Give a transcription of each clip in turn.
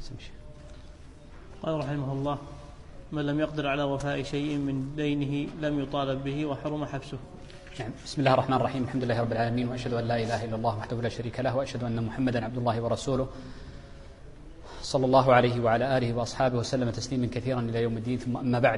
قال رحمه الله: من لم يقدر على وفاء شيء من دينه لم يطالب به وحرم حبسه. نعم. بسم الله الرحمن الرحيم. الحمد لله رب العالمين، وأشهد أن لا إله إلا الله وحده لا شريك له، وأشهد أن محمدا عبد الله ورسوله صلى الله عليه وعلى آله وأصحابه وسلم تسليما كثيرا إلى يوم الدين. ثم أما بعد،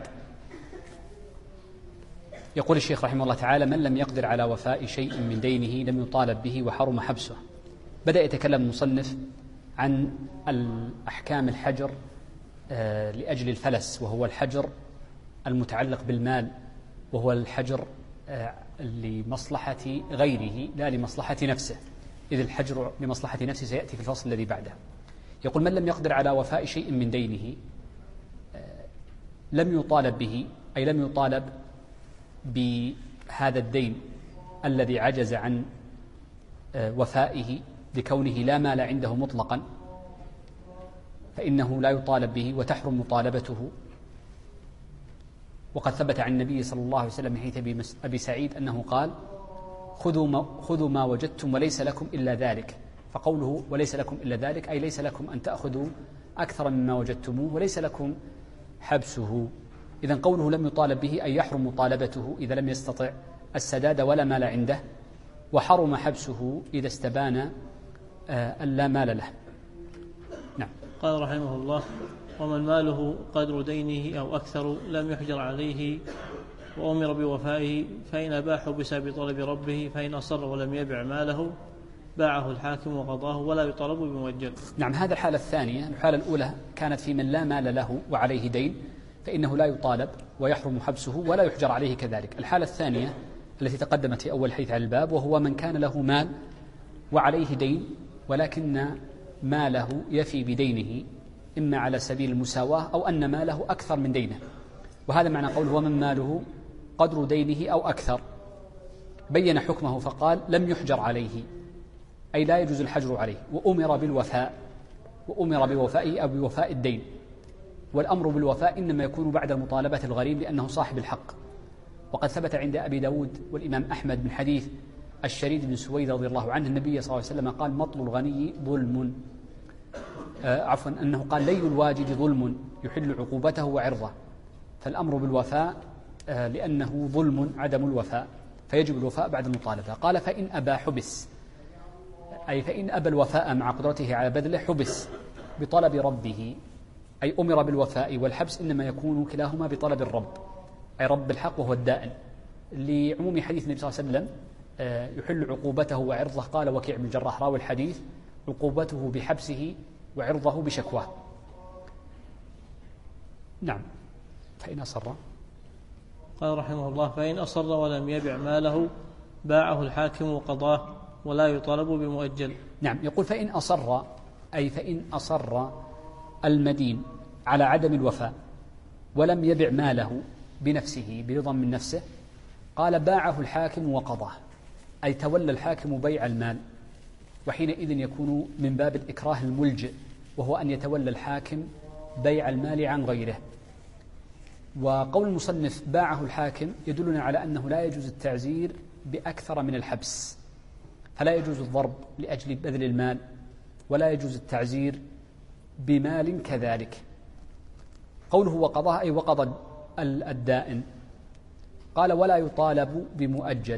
يقول الشيخ رحمه الله تعالى: من لم يقدر على وفاء شيء من دينه لم يطالب به وحرم حبسه. بدأ يتكلم المصنف عن الأحكام الحجر لأجل الفلس، وهو الحجر المتعلق بالمال، وهو الحجر لمصلحة غيره لا لمصلحة نفسه، إذ الحجر لمصلحة نفسه سيأتي في الفصل الذي بعده. يقول: من لم يقدر على وفاء شيء من دينه لم يطالب به، أي لم يطالب بهذا الدين الذي عجز عن وفائه لكونه لا مال عنده مطلقا، فإنه لا يطالب به وتحرم مطالبته. وقد ثبت عن النبي صلى الله عليه وسلم من حديث أبي سعيد أنه قال: خذوا ما وجدتم وليس لكم إلا ذلك. فقوله وليس لكم إلا ذلك أي ليس لكم أن تأخذوا أكثر مما وجدتموه، وليس لكم حبسه. إذن قوله لم يطالب به أي يحرم مطالبته إذا لم يستطع السداد ولا مال عنده، وحرم حبسه إذا استبان أن لا مال له. نعم. قال رحمه الله: ومن ماله قدر دينه أو أكثر لم يحجر عليه وأمر بوفائه، فإن أباح حبس بطلب ربه، فإن أصر ولم يبع ماله باعه الحاكم وقضاه ولا يطالب بمؤجل. نعم. هذا الحالة الثانية. الحالة الأولى كانت في من لا مال له وعليه دين، فإنه لا يطالب ويحرم حبسه ولا يحجر عليه كذلك. الحالة الثانية التي تقدمت في أول حديث على الباب، وهو من كان له مال وعليه دين، ولكن ماله يفي بدينه، إما على سبيل المساواة أو أن ماله أكثر من دينه. وهذا معنى قوله ومن ماله قدر دينه أو أكثر. بين حكمه فقال: لم يحجر عليه، أي لا يجوز الحجر عليه، وأمر بالوفاء، وأمر بوفائه أو بوفاء الدين. والأمر بالوفاء إنما يكون بعد مطالبة الغريم لأنه صاحب الحق. وقد ثبت عند أبي داود والإمام أحمد من حديث الشريد بن سويد رضي الله عنه النبي صلى الله عليه وسلم قال: مطل الغني ظلم، أنه قال: لين الواجد ظلم يحل عقوبته وعرضه. فالأمر بالوفاء لأنه ظلم عدم الوفاء، فيجب الوفاء بعد المطالبة. قال: فإن أبى حبس، أي فإن أبى الوفاء مع قدرته على بذله حبس بطلب ربه، أي أمر بالوفاء والحبس إنما يكون كلاهما بطلب الرب، أي رب الحق وهو الدائن، لعموم حديث النبي صلى الله عليه وسلم يحل عقوبته وعرضه. قال وكيع بن الجراح راوي الحديث: عقوبته بحبسه وعرضه بشكواه. نعم. فإن أصر، قال رحمه الله: فإن أصر ولم يبع ماله باعه الحاكم وقضاه ولا يطالب بمؤجل. نعم. يقول: فإن أصر، أي فإن أصر المدين على عدم الوفاء ولم يبع ماله بنفسه برضا من نفسه، قال: باعه الحاكم وقضاه، أي تولى الحاكم بيع المال، وحينئذ يكون من باب الإكراه الملجئ، وهو أن يتولى الحاكم بيع المال عن غيره. وقول المصنف باعه الحاكم يدلنا على أنه لا يجوز التعزير بأكثر من الحبس، فلا يجوز الضرب لأجل بذل المال، ولا يجوز التعزير بمال كذلك. قوله وقضاه أي وقضى الدائن. قال: ولا يطالب بمؤجل،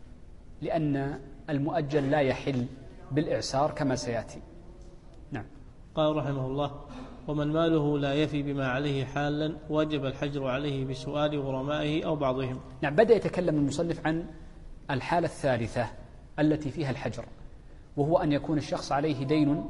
لأن المؤجل لا يحل بالإعسار كما سيأتي. نعم. قال رحمه الله: ومن ماله لا يفي بما عليه حالا وجب الحجر عليه بسؤال غرمائه أو بعضهم. نعم. بدأ يتكلم المصنف عن الحالة الثالثة التي فيها الحجر، وهو أن يكون الشخص عليه دين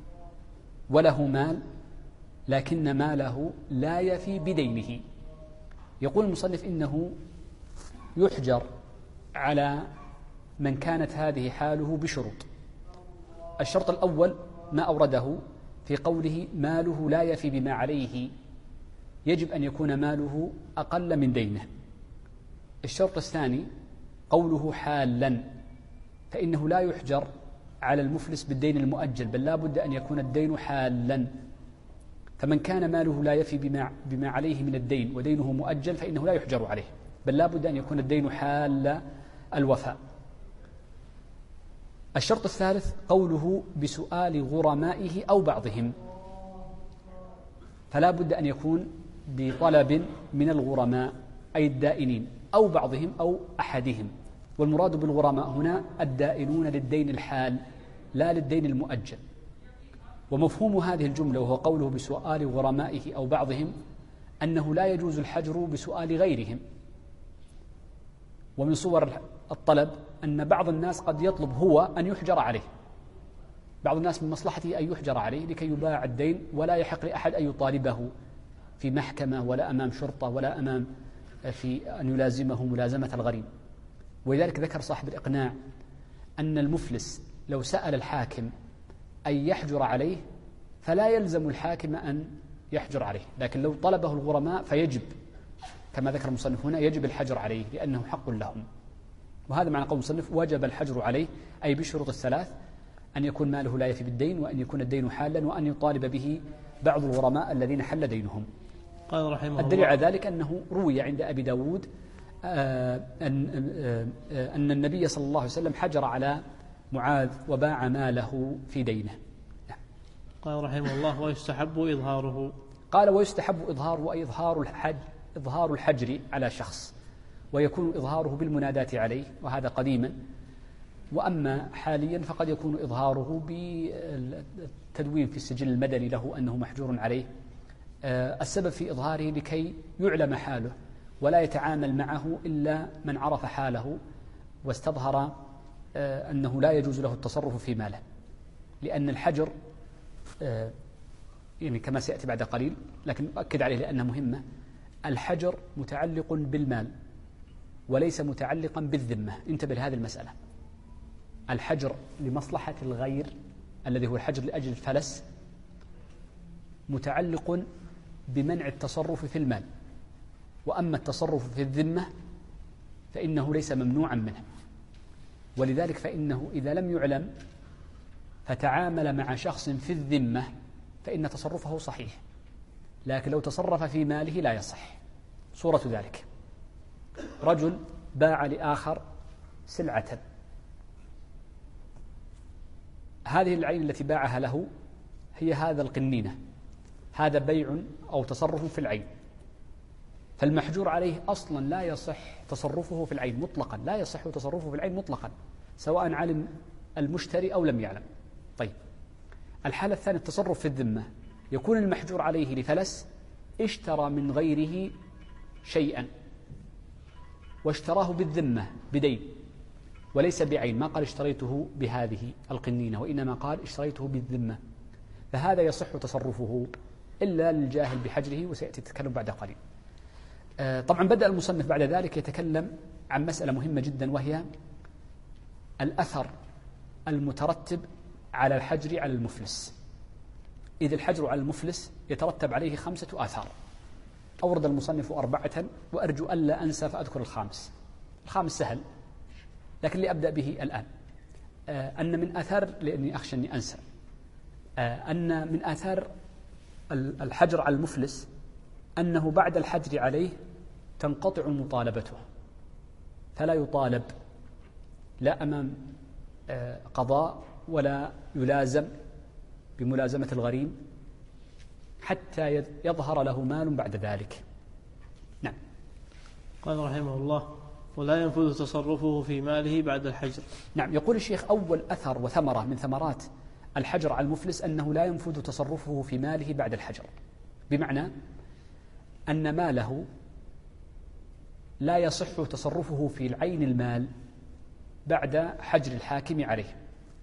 وله مال، لكن ماله لا يفي بدينه. يقول المصنف إنه يحجر على من كانت هذه حاله بشروط. الشرط الأول ما أورده في قوله ماله لا يفي بما عليه، يجب أن يكون ماله أقل من دينه. الشرط الثاني قوله حالا، فإنه لا يحجر على المفلس بالدين المؤجل، بل لا بد أن يكون الدين حالا. فمن كان ماله لا يفي بما عليه من الدين ودينه مؤجل فإنه لا يحجر عليه، بل لا بد أن يكون الدين حال الوفاء. الشرط الثالث قوله بسؤال غرمائه أو بعضهم، فلا بد أن يكون بطلب من الغرماء أي الدائنين أو بعضهم أو أحدهم. والمراد بالغرماء هنا الدائنون للدين الحال لا للدين المؤجل. ومفهوم هذه الجملة وهو قوله بسؤال غرمائه أو بعضهم أنه لا يجوز الحجر بسؤال غيرهم. ومن صور الطلب أن بعض الناس قد يطلب هو أن يحجر عليه، بعض الناس من مصلحته أن يحجر عليه لكي يباع الدين ولا يحق لأحد أن يطالبه في محكمة ولا أمام شرطة ولا أمام في أن يلازمه ملازمة الغريم. ولذلك ذكر صاحب الإقناع أن المفلس لو سأل الحاكم أن يحجر عليه فلا يلزم الحاكم أن يحجر عليه، لكن لو طلبه الغرماء فيجب كما ذكر المصنف هنا يجب الحجر عليه لأنه حق لهم. وهذا معنى قول المصنف وجب الحجر عليه أي بالشروط الثلاث: أن يكون ماله لا يفي بالدين، وأن يكون الدين حالا، وأن يطالب به بعض الغرماء الذين حل دينهم. قال رحمه الله: الدليل على ذلك أنه روي عند أبي داود أن النبي صلى الله عليه وسلم حجر على معاذ وباع ماله في دينه. قال رحمه الله: ويستحب إظهاره. قال: ويستحب إظهاره أي إظهار الحجر على شخص، ويكون إظهاره بالمناداة عليه، وهذا قديما. وأما حاليا فقد يكون إظهاره بالتدوين في السجل المدني له أنه محجور عليه. السبب في إظهاره لكي يعلم حاله ولا يتعامل معه إلا من عرف حاله واستظهر أنه لا يجوز له التصرف في ماله، لأن الحجر يعني كما سيأتي بعد قليل، لكن أؤكد عليه لأنها مهمة. الحجر متعلق بالمال وليس متعلقا بالذمة. انتبه لهذه المسألة. الحجر لمصلحة الغير الذي هو الحجر لأجل الفلس متعلق بمنع التصرف في المال، وأما التصرف في الذمة فإنه ليس ممنوعا منه. ولذلك فإنه إذا لم يعلم فتعامل مع شخص في الذمة فإن تصرفه صحيح، لكن لو تصرف في ماله لا يصح. صورة ذلك: رجل باع لآخر سلعة، هذه العين التي باعها له هي هذا القنينة، هذا بيع أو تصرف في العين، فالمحجور عليه أصلا لا يصح تصرفه في العين مطلقا، لا يصح تصرفه في العين مطلقا سواء علم المشتري أو لم يعلم. طيب، الحالة الثانية التصرف في الذمة، يكون المحجور عليه لفلس اشترى من غيره شيئا واشتراه بالذمة بدين وليس بعين، ما قال اشتريته بهذه القنينة وإنما قال اشتريته بالذمة، فهذا يصح تصرفه إلا للجاهل بحجره، وسيأتي التكلم بعد قليل. طبعا بدأ المصنف بعد ذلك يتكلم عن مسألة مهمة جدا، وهي الأثر المترتب على الحجر على المفلس. إذ الحجر على المفلس يترتب عليه 5 آثار. أورد المصنف 4 وأرجو ألا أنسى فأذكر الخامس سهل، لكن لأبدأ به الآن. أن من آثار، لأني أخشى أني أنسى، أن من آثار الحجر على المفلس أنه بعد الحجر عليه تنقطع مطالبته، فلا يطالب لا أمام قضاء ولا يلازم بملازمة الغريم حتى يظهر له مال بعد ذلك. نعم. قال رحمه الله: ولا ينفذ تصرفه في ماله بعد الحجر. نعم. يقول الشيخ: أول أثر وثمرة من ثمرات الحجر على المفلس أنه لا ينفذ تصرفه في ماله بعد الحجر، بمعنى أن ماله لا يصح تصرفه في العين المال بعد حجر الحاكم عليه.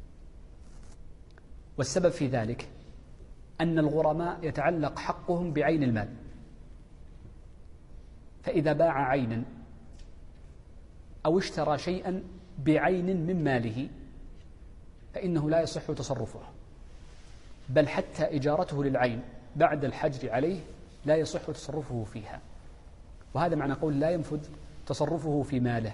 والسبب في ذلك أن الغرماء يتعلق حقهم بعين المال، فإذا باع عينا أو اشترى شيئا بعين من ماله فإنه لا يصح تصرفه، بل حتى إجارته للعين بعد الحجر عليه لا يصح تصرفه فيها. وهذا معنى قول لا ينفذ تصرفه في ماله.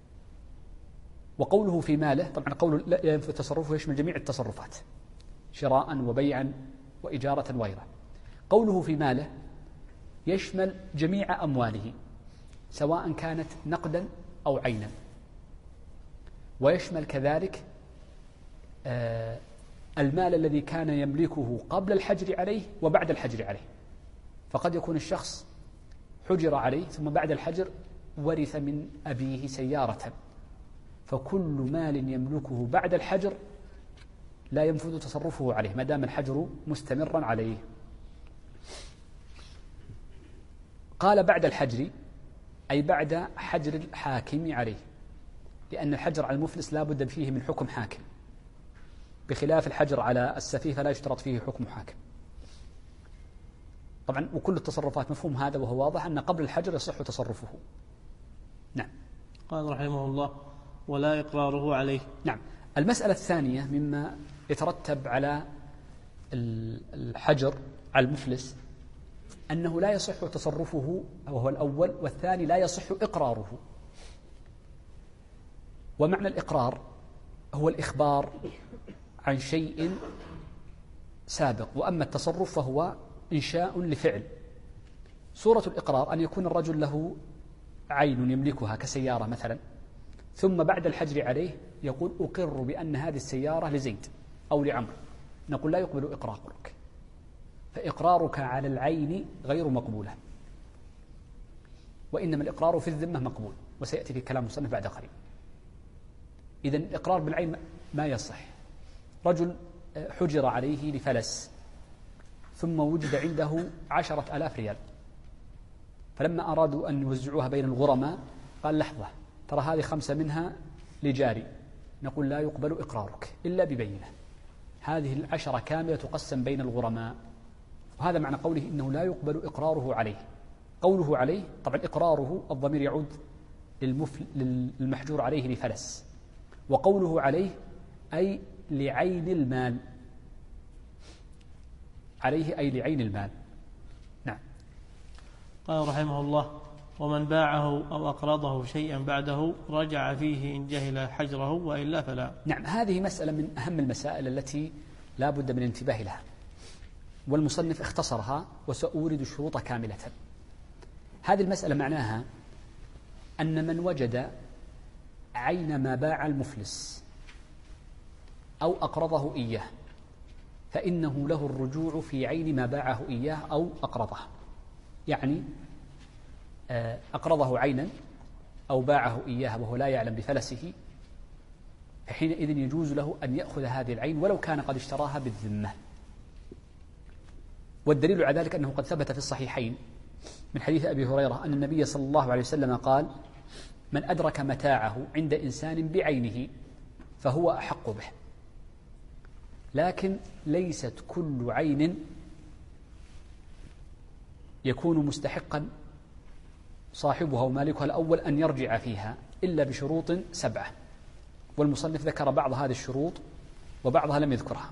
وقوله في ماله، طبعا قول لا ينفذ تصرفه يشمل جميع التصرفات، شراء وبيعا وإجارة وغيره. قوله في ماله يشمل جميع أمواله سواء كانت نقدا أو عينا، ويشمل كذلك المال الذي كان يملكه قبل الحجر عليه وبعد الحجر عليه. فقد يكون الشخص حجر عليه ثم بعد الحجر ورث من أبيه سيارة، فكل مال يملكه بعد الحجر لا ينفذ تصرفه عليه ما دام الحجر مستمرا عليه. قال بعد الحجر أي بعد حجر الحاكم عليه، لأن الحجر على المفلس لا بد فيه من حكم حاكم، بخلاف الحجر على السفيه فلا يشترط فيه حكم حاكم. طبعا وكل التصرفات مفهوم هذا، وهو واضح أن قبل الحجر يصح تصرفه. نعم. قال رحمه الله: ولا إقراره عليه. نعم. المسألة الثانية مما يترتب على الحجر على المفلس أنه لا يصح تصرفه، وهو الأول، والثاني لا يصح إقراره. ومعنى الإقرار هو الإخبار عن شيء سابق، وأما التصرف فهو إنشاء لفعل. صورة الإقرار أن يكون الرجل له عين يملكها كسيارة مثلا، ثم بعد الحجر عليه يقول أقر بأن هذه السيارة لزيد أو لعمرو، نقول لا يقبل إقرارك، فإقرارك على العين غير مقبولة، وإنما الإقرار في الذمة مقبول، وسيأتي في كلام المصنف بعد قليل. إذن الإقرار بالعين ما يصح. رجل حجر عليه لفلس ثم وجد عنده 10,000 ريال، فلما أرادوا أن يوزعوها بين الغرماء قال لحظة ترى هذه 5 منها لجاري، نقول لا يقبل إقرارك إلا ببينة، هذه 10 كاملة تقسم بين الغرماء. وهذا معنى قوله إنه لا يقبل إقراره عليه. قوله عليه طبعا إقراره الضمير يعود للمحجور عليه لفلس، وقوله عليه أي لعين المال، عليه أي لعين المال. نعم. قال رحمه الله: ومن باعه أو أقرضه شيئا بعده رجع فيه إن جهل حجره وإلا فلا. نعم. هذه مسألة من أهم المسائل التي لا بد من الانتباه لها، والمصنف اختصرها وسأورد الشروط كاملة. هذه المسألة معناها أن من وجد عين ما باع المفلس أو أقرضه إياه فإنه له الرجوع في عين ما باعه إياه أو أقرضه، يعني أقرضه عينا أو باعه إياه وهو لا يعلم بفلسه، فحينئذ يجوز له أن يأخذ هذه العين ولو كان قد اشتراها بالذمة. والدليل على ذلك أنه قد ثبت في الصحيحين من حديث أبي هريرة أن النبي صلى الله عليه وسلم قال: من أدرك متاعه عند إنسان بعينه فهو أحق به. لكن ليست كل عين يكون مستحقا صاحبها ومالكها الأول أن يرجع فيها إلا بشروط 7، والمصنف ذكر بعض هذه الشروط وبعضها لم يذكرها.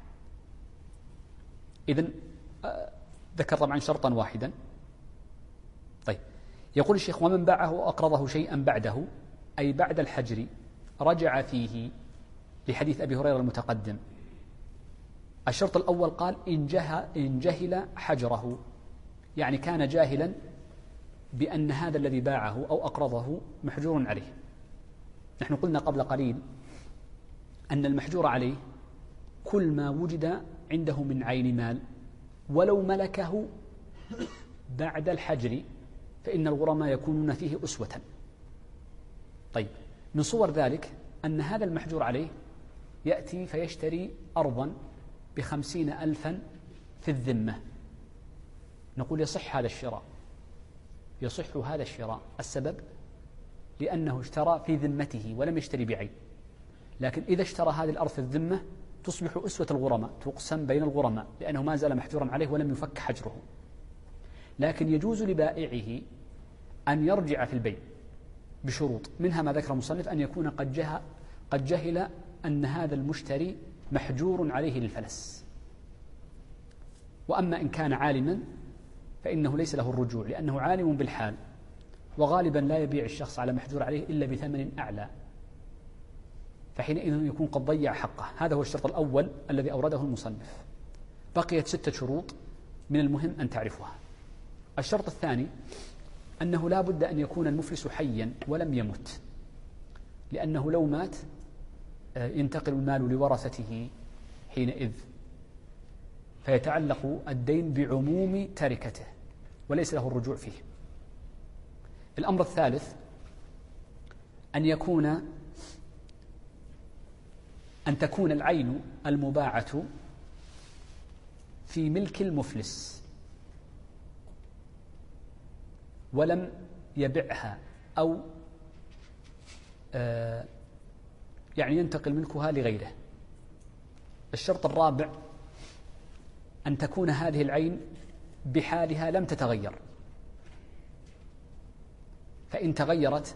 إذن ذكر طبعا شرطا واحدا. طيب، يقول الشيخ: ومن باعه وأقرضه شيئا بعده أي بعد الحجر رجع فيه، لحديث أبي هريرة المتقدم. الشرط الأول قال إن جهل حجره، يعني كان جاهلا بأن هذا الذي باعه أو أقرضه محجور عليه. نحن قلنا قبل قليل أن المحجور عليه كل ما وجد عنده من عين مال ولو ملكه بعد الحجر فإن الغرماء يكونون فيه أسوة. طيب، من صور ذلك أن هذا المحجور عليه يأتي فيشتري أرضا ب50,000 في الذمة، نقول يصح هذا الشراء، يصح هذا الشراء. السبب لأنه اشترى في ذمته ولم يشتري بعين، لكن إذا اشترى هذه الأرض في الذمة تصبح أسوة الغرماء، تقسم بين الغرماء لأنه ما زال محجورا عليه ولم يفك حجره. لكن يجوز لبائعه أن يرجع في البيع بشروط، منها ما ذكر المصنف أن يكون قد جهل أن هذا المشتري محجور عليه للفلس. وأما إن كان عالما فإنه ليس له الرجوع، لأنه عالم بالحال، وغالبا لا يبيع الشخص على محجور عليه إلا بثمن أعلى، فحينئذ يكون قد ضيع حقه. هذا هو الشرط الأول الذي أورده المصنف. بقيت 6 شروط من المهم أن تعرفها. الشرط الثاني أنه لا بد أن يكون المفلس حيا ولم يمت، لأنه لو مات ينتقل المال لورثته حينئذ، فيتعلق الدين بعموم تركته وليس له الرجوع فيه. الأمر الثالث أن تكون العين المباعة في ملك المفلس ولم يبعها أو يعني ينتقل ملكها لغيره. الشرط الرابع أن تكون هذه العين بحالها لم تتغير، فإن تغيرت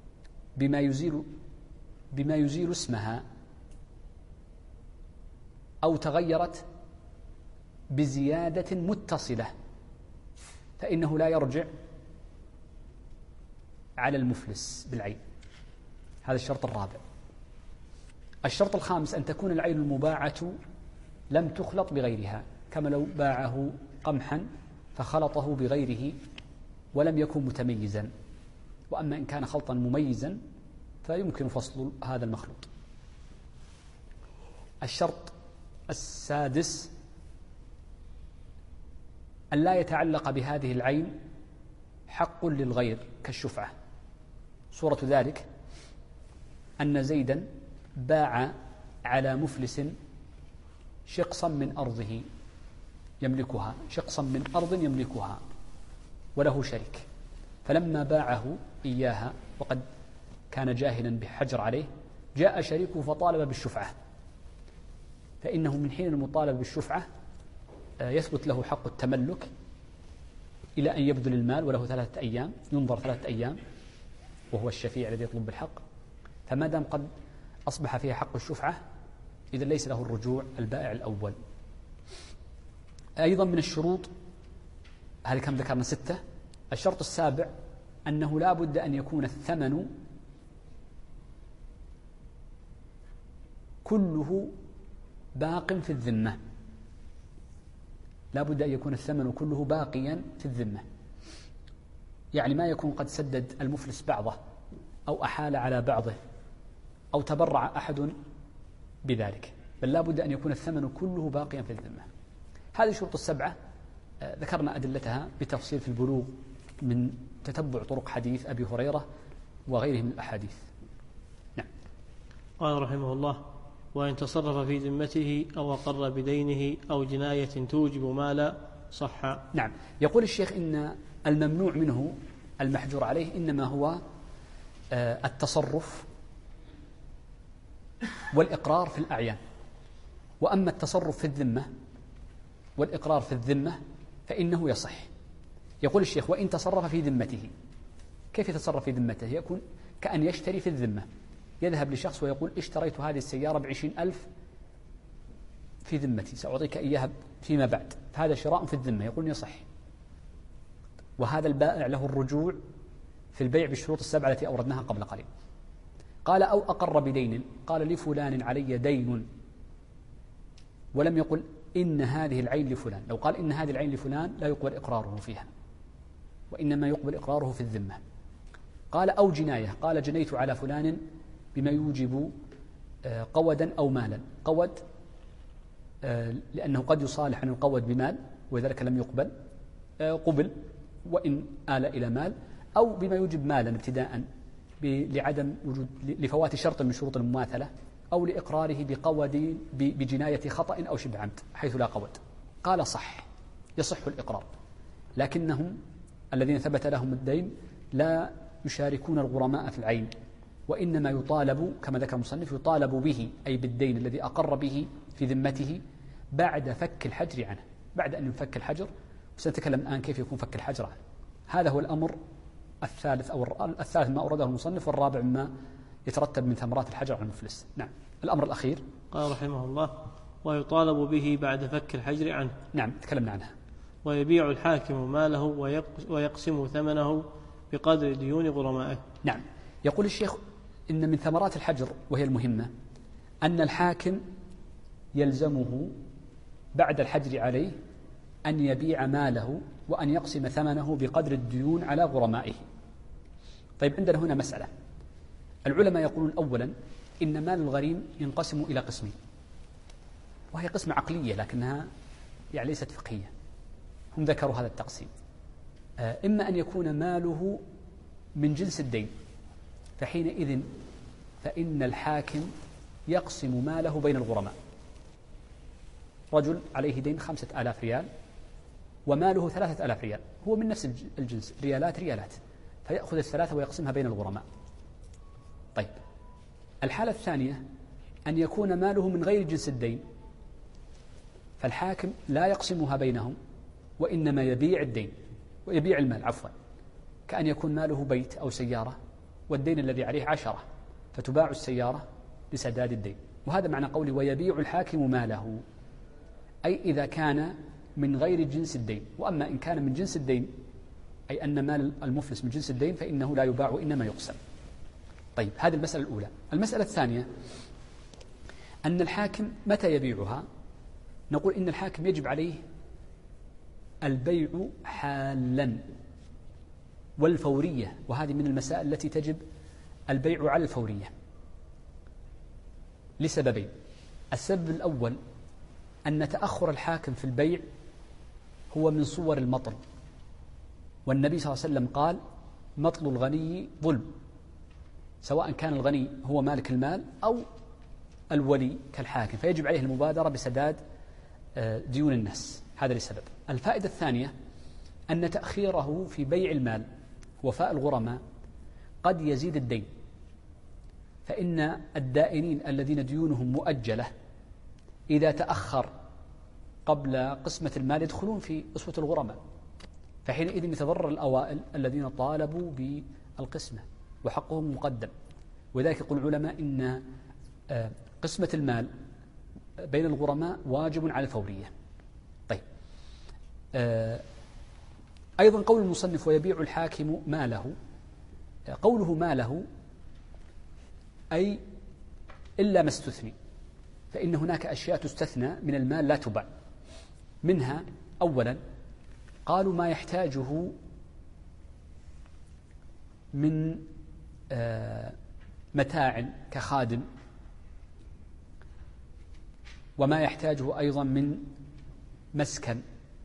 بما يزيل اسمها أو تغيرت بزيادة متصلة فإنه لا يرجع على المفلس بالعين. هذا الشرط الرابع. الشرط الخامس أن تكون العين المباعة لم تخلط بغيرها، كما لو باعه قمحا فخلطه بغيره ولم يكن متميزا. وأما إن كان خلطا مميزا فيمكن فصل هذا المخلوط. الشرط السادس أن لا يتعلق بهذه العين حق للغير كالشفعة. صورة ذلك أن زيدا باع على مفلس شقصا من أرضه يملكها، شقصا من أرض يملكها وله شريك، فلما باعه إياها وقد كان جاهلا بحجر عليه جاء شريكه فطالب بالشفعة، فإنه من حين المطالبة بالشفعة يثبت له حق التملك إلى أن يبذل المال، وله 3 أيام، ينظر 3 أيام وهو الشفيع الذي يطلب بالحق. فما دام قد أصبح فيها حق الشفعة إذا ليس له الرجوع البائع الأول. أيضا من الشروط، هذه كم ذكرنا 6. الشرط السابع أنه لا بد أن يكون الثمن كله باق في الذمة، لا بد أن يكون الثمن كله باقيا في الذمة، يعني ما يكون قد سدد المفلس بعضه أو أحال على بعضه أو تبرع أحد بذلك، بل لا بد أن يكون الثمن كله باقيا في الذمة. هذه الشروط ال7 ذكرنا أدلتها بتفصيل في البلوغ من تتبع طرق حديث أبي هريرة وغيره من الأحاديث. نعم. قال رحمه الله: وإن تصرف في ذمته أو أقر بدينه أو جناية توجب مالا صح. نعم. يقول الشيخ إن الممنوع منه المحجور عليه إنما هو التصرف والإقرار في الأعيان، وأما التصرف في الذمة والإقرار في الذمة فإنه يصح. يقول الشيخ: وإن تصرف في ذمته. كيف يتصرف في ذمته؟ يكون كأن يشتري في الذمة، يذهب لشخص ويقول: اشتريت هذه السيارة ب20,000 في ذمتي، سأعطيك إياها فيما بعد، فهذا شراء في الذمة، يقول يصح. وهذا البائع له الرجوع في البيع بالشروط ال7 التي أوردناها قبل قليل. قال: أو أقر بدين، قال لفلان علي دين، ولم يقل إن هذه العين لفلان. لو قال إن هذه العين لفلان لا يقبل إقراره فيها، وإنما يقبل إقراره في الذمة. قال: أو جناية، قال جنيت على فلان بما يوجب قودا أو مالا. قود لأنه قد يصالح عن القود بمال وذلك لم يقبل، قبل وإن آل إلى مال، أو بما يوجب مالا ابتداء لعدم وجود لفوات شرط من شروط المماثلة، أو لإقراره بقود بجناية خطأ أو شبه عمد حيث لا قود. قال: صح، يصح الإقرار، لكنهم الذين ثبت لهم الدين لا يشاركون الغرماء في العين، وإنما يطالب كما ذكر المصنف يطالب به أي بالدين الذي أقر به في ذمته بعد فك الحجر عنه، بعد أن ينفك الحجر. وسنتكلم الآن كيف يكون فك الحجر عنه. هذا هو الأمر الثالث ما أورده المصنف، والرابع ما يترتب من ثمرات الحجر على المفلس. نعم. الأمر الأخير قال رحمه الله: ويطالب به بعد فك الحجر عنه. نعم، تكلمنا عنها. ويبيع الحاكم ماله ويقسم ثمنه بقدر ديون غرمائه. نعم. يقول الشيخ إن من ثمرات الحجر وهي المهمة أن الحاكم يلزمه بعد الحجر عليه أن يبيع ماله وأن يقسم ثمنه بقدر الديون على غرمائه. طيب، عندنا هنا مسألة. العلماء يقولون أولا إن مال الغريم ينقسم إلى قسمين، وهي قسمة عقلية لكنها يعني ليست فقهية. هم ذكروا هذا التقسيم. إما أن يكون ماله من جنس الدين، فحينئذ فإن الحاكم يقسم ماله بين الغرماء. رجل عليه دين 5000 ريال وماله 3000 ريال، هو من نفس الجنس، ريالات، فيأخذ الثلاثة ويقسمها بين الغرماء. طيب، الحالة الثانية أن يكون ماله من غير جنس الدين، فالحاكم لا يقسمها بينهم وإنما يبيع الدين ويبيع المال، كأن يكون ماله بيت أو سيارة والدين الذي عليه 10، فتباع السيارة لسداد الدين. وهذا معنى قولي ويبيع الحاكم ماله، أي إذا كان من غير جنس الدين. وأما إن كان من جنس الدين، أي أن مال المفلس من جنس الدين، فإنه لا يباع وإنما يقسم. طيب، هذه المسألة الأولى. المسألة الثانية أن الحاكم متى يبيعها؟ نقول إن الحاكم يجب عليه البيع حالا والفورية، وهذه من المسائل التي تجب البيع على الفورية لسببين. السبب الأول أن تأخر الحاكم في البيع هو من صور المطل، والنبي صلى الله عليه وسلم قال مطل الغني ظلم، سواء كان الغني هو مالك المال أو الولي كالحاكم، فيجب عليه المبادرة بسداد ديون الناس. هذا لسبب. الفائدة الثانية أن تأخيره في بيع المال وفاء الغرماء قد يزيد الدين، فإن الدائنين الذين ديونهم مؤجلة إذا تأخر قبل قسمة المال يدخلون في أسوة الغرماء، فحينئذ يتضرر الأوائل الذين طالبوا بالقسمة وحقهم مقدم. وذلك يقول العلماء إن قسمة المال بين الغرماء واجب على الفورية. طيب، أيضا قول المصنف ويبيع الحاكم ماله، قوله ماله أي إلا ما استثني، فإن هناك أشياء تستثنى من المال لا تباع. منها أولا قالوا ما يحتاجه من متاع كخادم، وما يحتاجه أيضا من مسكن.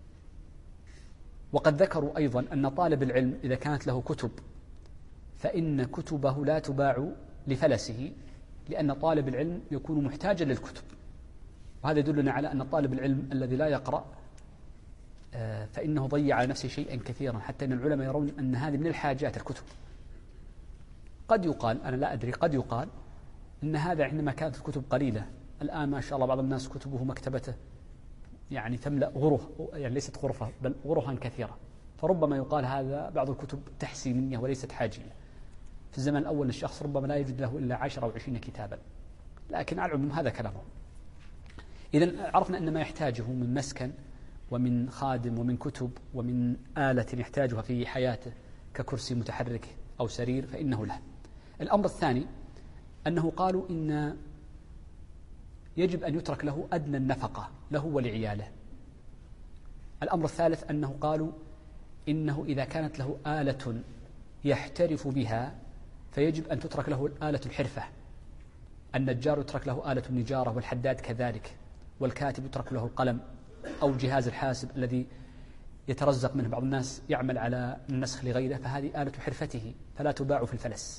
وقد ذكروا أيضا أن طالب العلم إذا كانت له كتب فإن كتبه لا تباع لفلسه، لأن طالب العلم يكون محتاجا للكتب، وهذا يدلنا على أن طالب العلم الذي لا يقرأ فإنه ضيع على نفسه شيئا كثيرا، حتى أن العلماء يرون أن هذه من الحاجات الكتب. قد يقال، أنا لا أدري، قد يقال أن هذا عندما كانت الكتب قليلة. الآن ما شاء الله بعض الناس كتبه مكتبته يعني تملأ غرف، يعني ليست غرفة بل غرفا كثيرة، فربما يقال هذا بعض الكتب تحسينية وليست حاجية. في الزمن الأول الشخص ربما لا يجد له إلا 10 أو 20 كتابا، لكن على العموم هذا كلامه. إذن عرفنا أن ما يحتاجه من مسكن ومن خادم ومن كتب ومن آلة يحتاجها في حياته ككرسي متحرك أو سرير فإنه له. الأمر الثاني أنه قالوا إن يجب أن يترك له أدنى النفقة له ولعياله. الأمر الثالث أنه قالوا إنه إذا كانت له آلة يحترف بها فيجب أن تترك له آلة الحرفة. النجار يترك له آلة النجارة، والحداد كذلك، والكاتب يترك له القلم أو جهاز الحاسب الذي يترزق منه بعض الناس يعمل على النسخ لغيره، فهذه آلة حرفته فلا تباع في الفلس.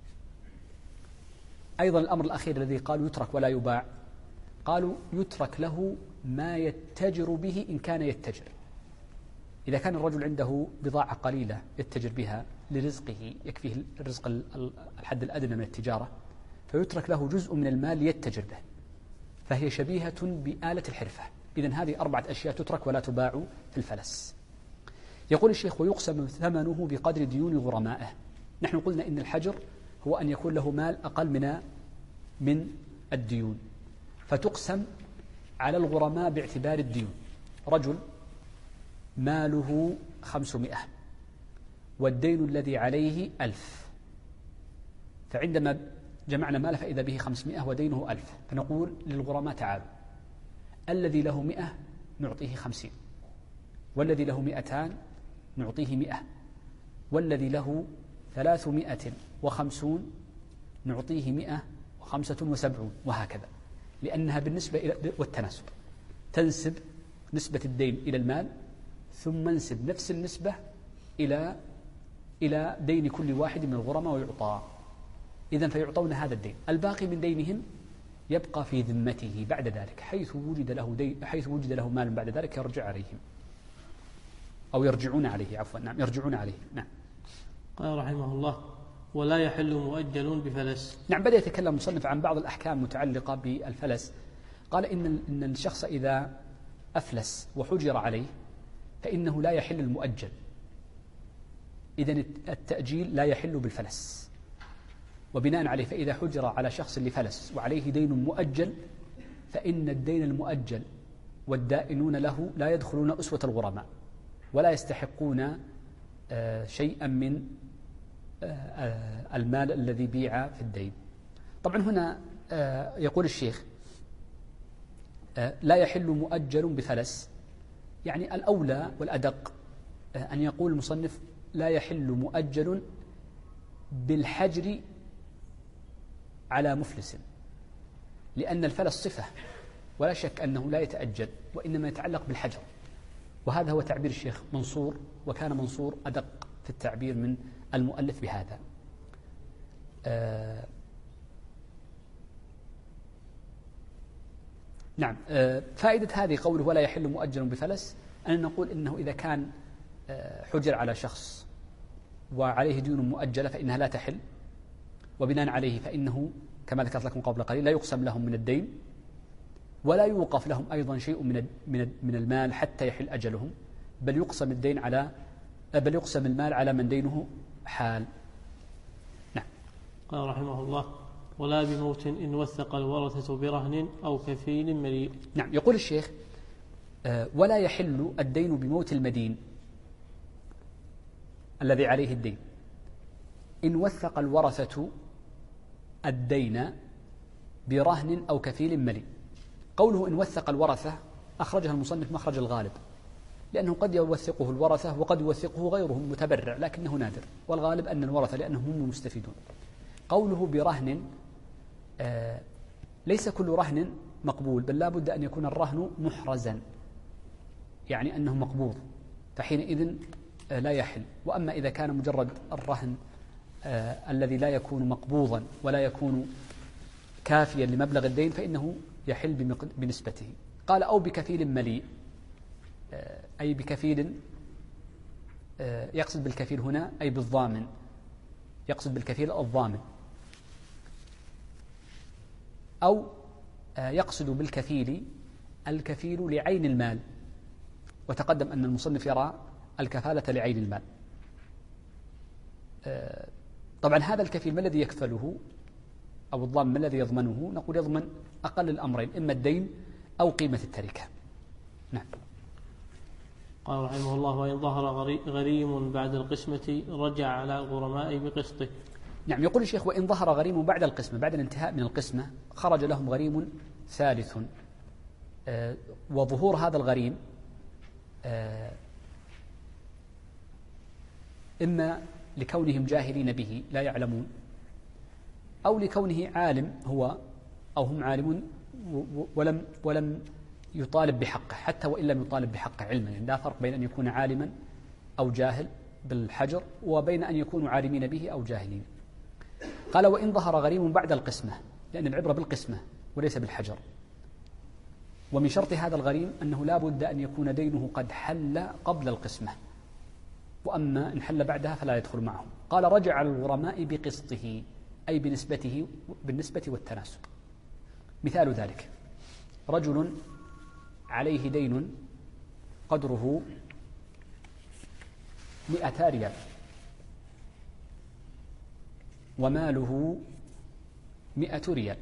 أيضا الأمر الأخير الذي قالوا يترك ولا يباع، قالوا يترك له ما يتجر به إن كان يتجر. إذا كان الرجل عنده بضاعة قليلة يتجر بها لرزقه يكفيه الرزق الحد الأدنى من التجارة، فيترك له جزء من المال يتجر به، فهي شبيهة بآلة الحرفة. إذن هذه 4 أشياء تترك ولا تباع في الفلس. يقول الشيخ ويقسم ثمنه بقدر ديون غرمائه. نحن قلنا إن الحجر هو أن يكون له مال أقل من الديون، فتقسم على الغرماء باعتبار الديون. رجل ماله 500 والدين الذي عليه 1000، فعندما جمعنا ماله فإذا به 500 ودينه 1000، فنقول للغرماء تعالوا، الذي له 100 نعطيه 50، والذي له 200 نعطيه 100، والذي له 350 نعطيه 175، وهكذا، لأنها بالنسبة إلى والتناسب تنسب نسبة الدين إلى المال، ثم انسب نفس النسبة إلى دين كل واحد من الغرماء ويعطى. إذن فيعطون هذا الدين، الباقي من دينهم يبقى في ذمته بعد ذلك، حيث وجد له مال بعد ذلك يرجع عليهم أو يرجعون عليه، عفوا نعم يرجعون عليه. نعم. قال رحمه الله: ولا يحل مؤجل بفلس. نعم، بدأ يتكلم المصنف عن بعض الأحكام المتعلقة بالفلس. قال إن الشخص إذا أفلس وحجر عليه فإنه لا يحل المؤجل. إذن التأجيل لا يحل بالفلس، وبناء عليه فإذا حجر على شخص لفلس وعليه دين مؤجل فإن الدين المؤجل والدائنون له لا يدخلون أسوة الغرماء ولا يستحقون شيئا من المال الذي بيع في الدين. طبعا هنا يقول الشيخ لا يحل مؤجل بفلس، يعني الأولى والأدق أن يقول المصنف لا يحل مؤجل بالحجر على مفلس، لأن الفلس صفة ولا شك أنه لا يتأجل وإنما يتعلق بالحجر، وهذا هو تعبير الشيخ منصور، وكان منصور أدق في التعبير من المؤلف بهذا. نعم. فائدة هذه قوله ولا يحل مؤجل بفلس أن نقول إنه إذا كان حجر على شخص وعليه ديون مؤجلة فإنها لا تحل، وبناء عليه فإنه كما ذكرت لكم قبل قليل لا يقسم لهم من الدين ولا يوقف لهم أيضا شيء من المال حتى يحل أجلهم، بل يقسم المال على من دينه حال. نعم. قال رحمه الله: ولا بموت إن وثق الورثة برهن أو كفيل مليء. نعم. يقول الشيخ ولا يحل الدين بموت المدين الذي عليه الدين إن وثق الورثة الدين برهن أو كفيل مليء. قوله إن وثق الورثة أخرجها المصنف مخرج الغالب، لأنه قد يوثقه الورثة وقد يوثقه غيرهم متبرع لكنه نادر، والغالب أن الورثة لأنهم هم المستفيدون. قوله برهن ليس كل رهن مقبول، بل لا بد أن يكون الرهن محرزا، يعني أنه مقبوض، فحينئذ لا يحل. وأما إذا كان مجرد الرهن الذي لا يكون مقبوضا ولا يكون كافيا لمبلغ الدين فإنه يحل بنسبته. قال أو بكفيل مليء، أي بكفيل، يقصد بالكفيل هنا أي بالضامن، يقصد بالكفيل الضامن، أو يقصد بالكفيل الكفيل لعين المال، وتقدم أن المصنف يرى الكفالة لعين المال. طبعا هذا الكفيل ما الذي يكفله أو الضامن ما الذي يضمنه؟ نقول يضمن أقل الأمرين، إما الدين أو قيمة التركة. نعم. قال رحمه الله: وإن ظهر غريم بعد القسمة رجع على غرماء بقسطه. نعم. يقول الشيخ وإن ظهر غريم بعد القسمة، بعد الانتهاء من القسمة خرج لهم غريم ثالث، وظهور هذا الغريم إما لكونهم جاهلين به لا يعلمون، أو لكونه عالم هو أو هم عالمون ولم يطالب بحقه، حتى وإن لم يطالب بحقه علما، يعني لا فرق بين أن يكون عالما أو جاهل بالحجر وبين أن يكونوا عالمين به أو جاهلين. قال وإن ظهر غريم بعد القسمة، لأن العبرة بالقسمة وليس بالحجر، ومن شرط هذا الغريم أنه لا بد أن يكون دينه قد حل قبل القسمة، وأما إن حل بعدها فلا يدخل معهم. قال رجع على الغرماء بقسطه، أي بالنسبة والتناسب. مثال ذلك رجل عليه دين قدره 200 ريال وماله 100 ريال،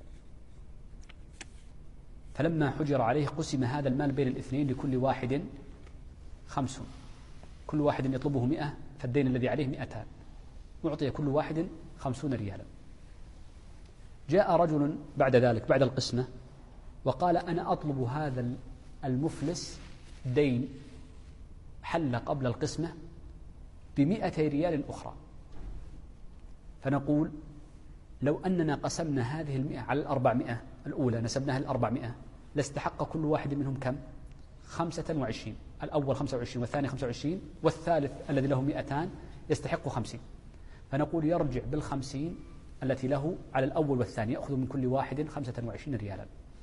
فلما حجر عليه قسم هذا المال بين الاثنين لكل واحد 5، كل واحد يطلبه 100، فالدين الذي عليه 200، أعطي كل واحد 50 ريالا. جاء رجل بعد ذلك بعد القسمة وقال أنا أطلب هذا المفلس دين حل قبل القسمة ب100 ريال أخرى، فنقول لو أننا قسمنا هذه 100 على 400 الأولى، نسبناها 400، لاستحق كل واحد منهم كم؟ 25، الأول 25 والثاني 25 والثالث الذي له 200 يستحق 50، فنقول يرجع بال50 التي له على الأول والثاني، يأخذ من كل واحد 25 ريالا.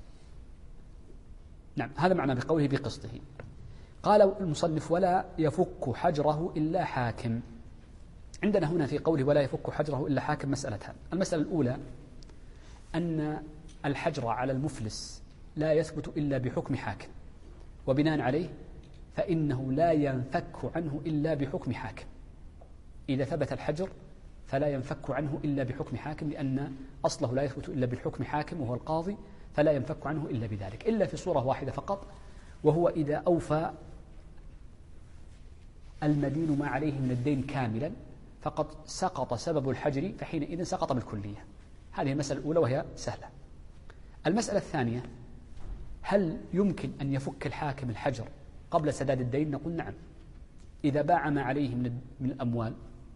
نعم، هذا معنى بقوله بقسطه. قال المصنف: ولا يفك حجره إلا حاكم. عندنا هنا في قوله ولا يفك حجره إلا حاكم مسألتان. المسألة الأولى أن الحجر على المفلس لا يثبت إلا بحكم حاكم، وبناء عليه فإنه لا ينفك عنه إلا بحكم حاكم. إذا ثبت الحجر فلا ينفك عنه إلا بحكم حاكم، لأن أصله لا يثبت إلا بالحكم حاكم وهو القاضي، فلا ينفك عنه إلا بذلك، إلا في صورة واحدة فقط، وهو إذا أوفى المدين ما عليه من الدين كاملا فقد سقط سبب الحجر، فحينئذ سقط بالكلية. هذه المسألة الأولى وهي سهلة. المسألة الثانية: هل يمكن أن يفك الحاكم الحجر قبل سداد الدين؟ نقول نعم، إذا باع ما عليه من الأموال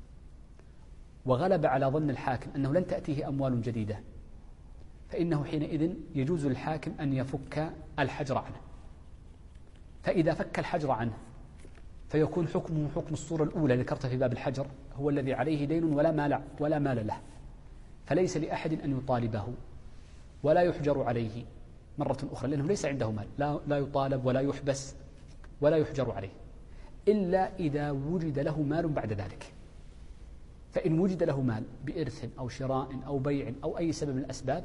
وغلب على ظن الحاكم أنه لن تأتيه أموال جديدة، فإنه حينئذ يجوز للحاكم أن يفك الحجر عنه. فإذا فك الحجر عنه فيكون حكمه حكم الصورة الأولى ذكرت في باب الحجر، هو الذي عليه دين ولا مال له، فليس لأحد أن يطالبه ولا يحجر عليه مرة أخرى، لأنه ليس عنده مال، لا يطالب ولا يحبس ولا يحجر عليه، إلا إذا وجد له مال بعد ذلك. فإن وجد له مال بإرث أو شراء أو بيع أو أي سبب من الأسباب،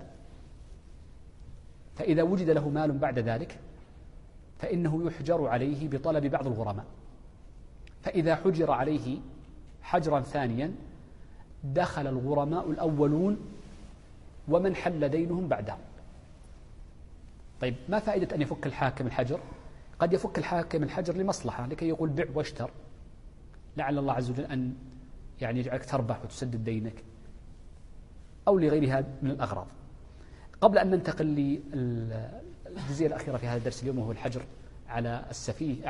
فإذا وجد له مال بعد ذلك فإنه يحجر عليه بطلب بعض الغرماء. فإذا حجر عليه حجرا ثانيا دخل الغرماء الأولون ومن حل دينهم بعدهم. طيب، ما فائدة أن يفك الحاكم الحجر؟ قد يفك الحاكم الحجر لمصلحة، لكي يقول بع واشتر، لعل الله عز وجل أن يجعلك تربح وتسدد دينك، أو لغيرها من الأغراض. قبل أن ننتقل للجزئية الأخيرة في هذا الدرس اليوم، وهو الحجر على السفيه،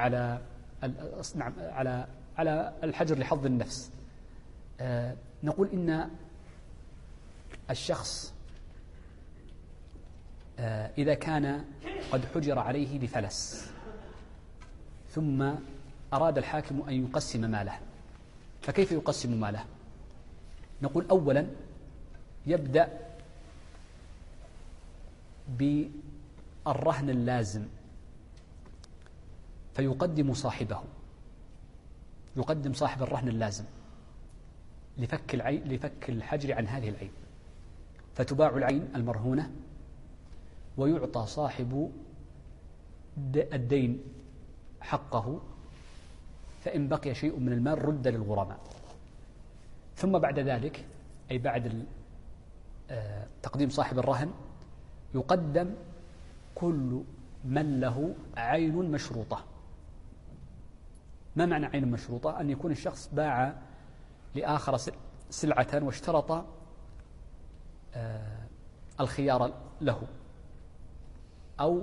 على الحجر لحظ النفس، نقول إن الشخص إذا كان قد حجر عليه لفلس ثم أراد الحاكم أن يقسم ماله، فكيف يقسم ماله؟ نقول أولا يبدأ بالرهن اللازم، فيقدم صاحبه، يقدم صاحب الرهن اللازم لفك الحجر عن هذه العين، فتباع العين المرهونة ويعطى صاحب الدين حقه، فإن بقي شيء من المال رد للغرماء. ثم بعد ذلك، أي بعد تقديم صاحب الرهن، يقدم كل من له عين مشروطة. ما معنى عين مشروطة؟ أن يكون الشخص باع لآخر سلعة واشترط الخيار له، أو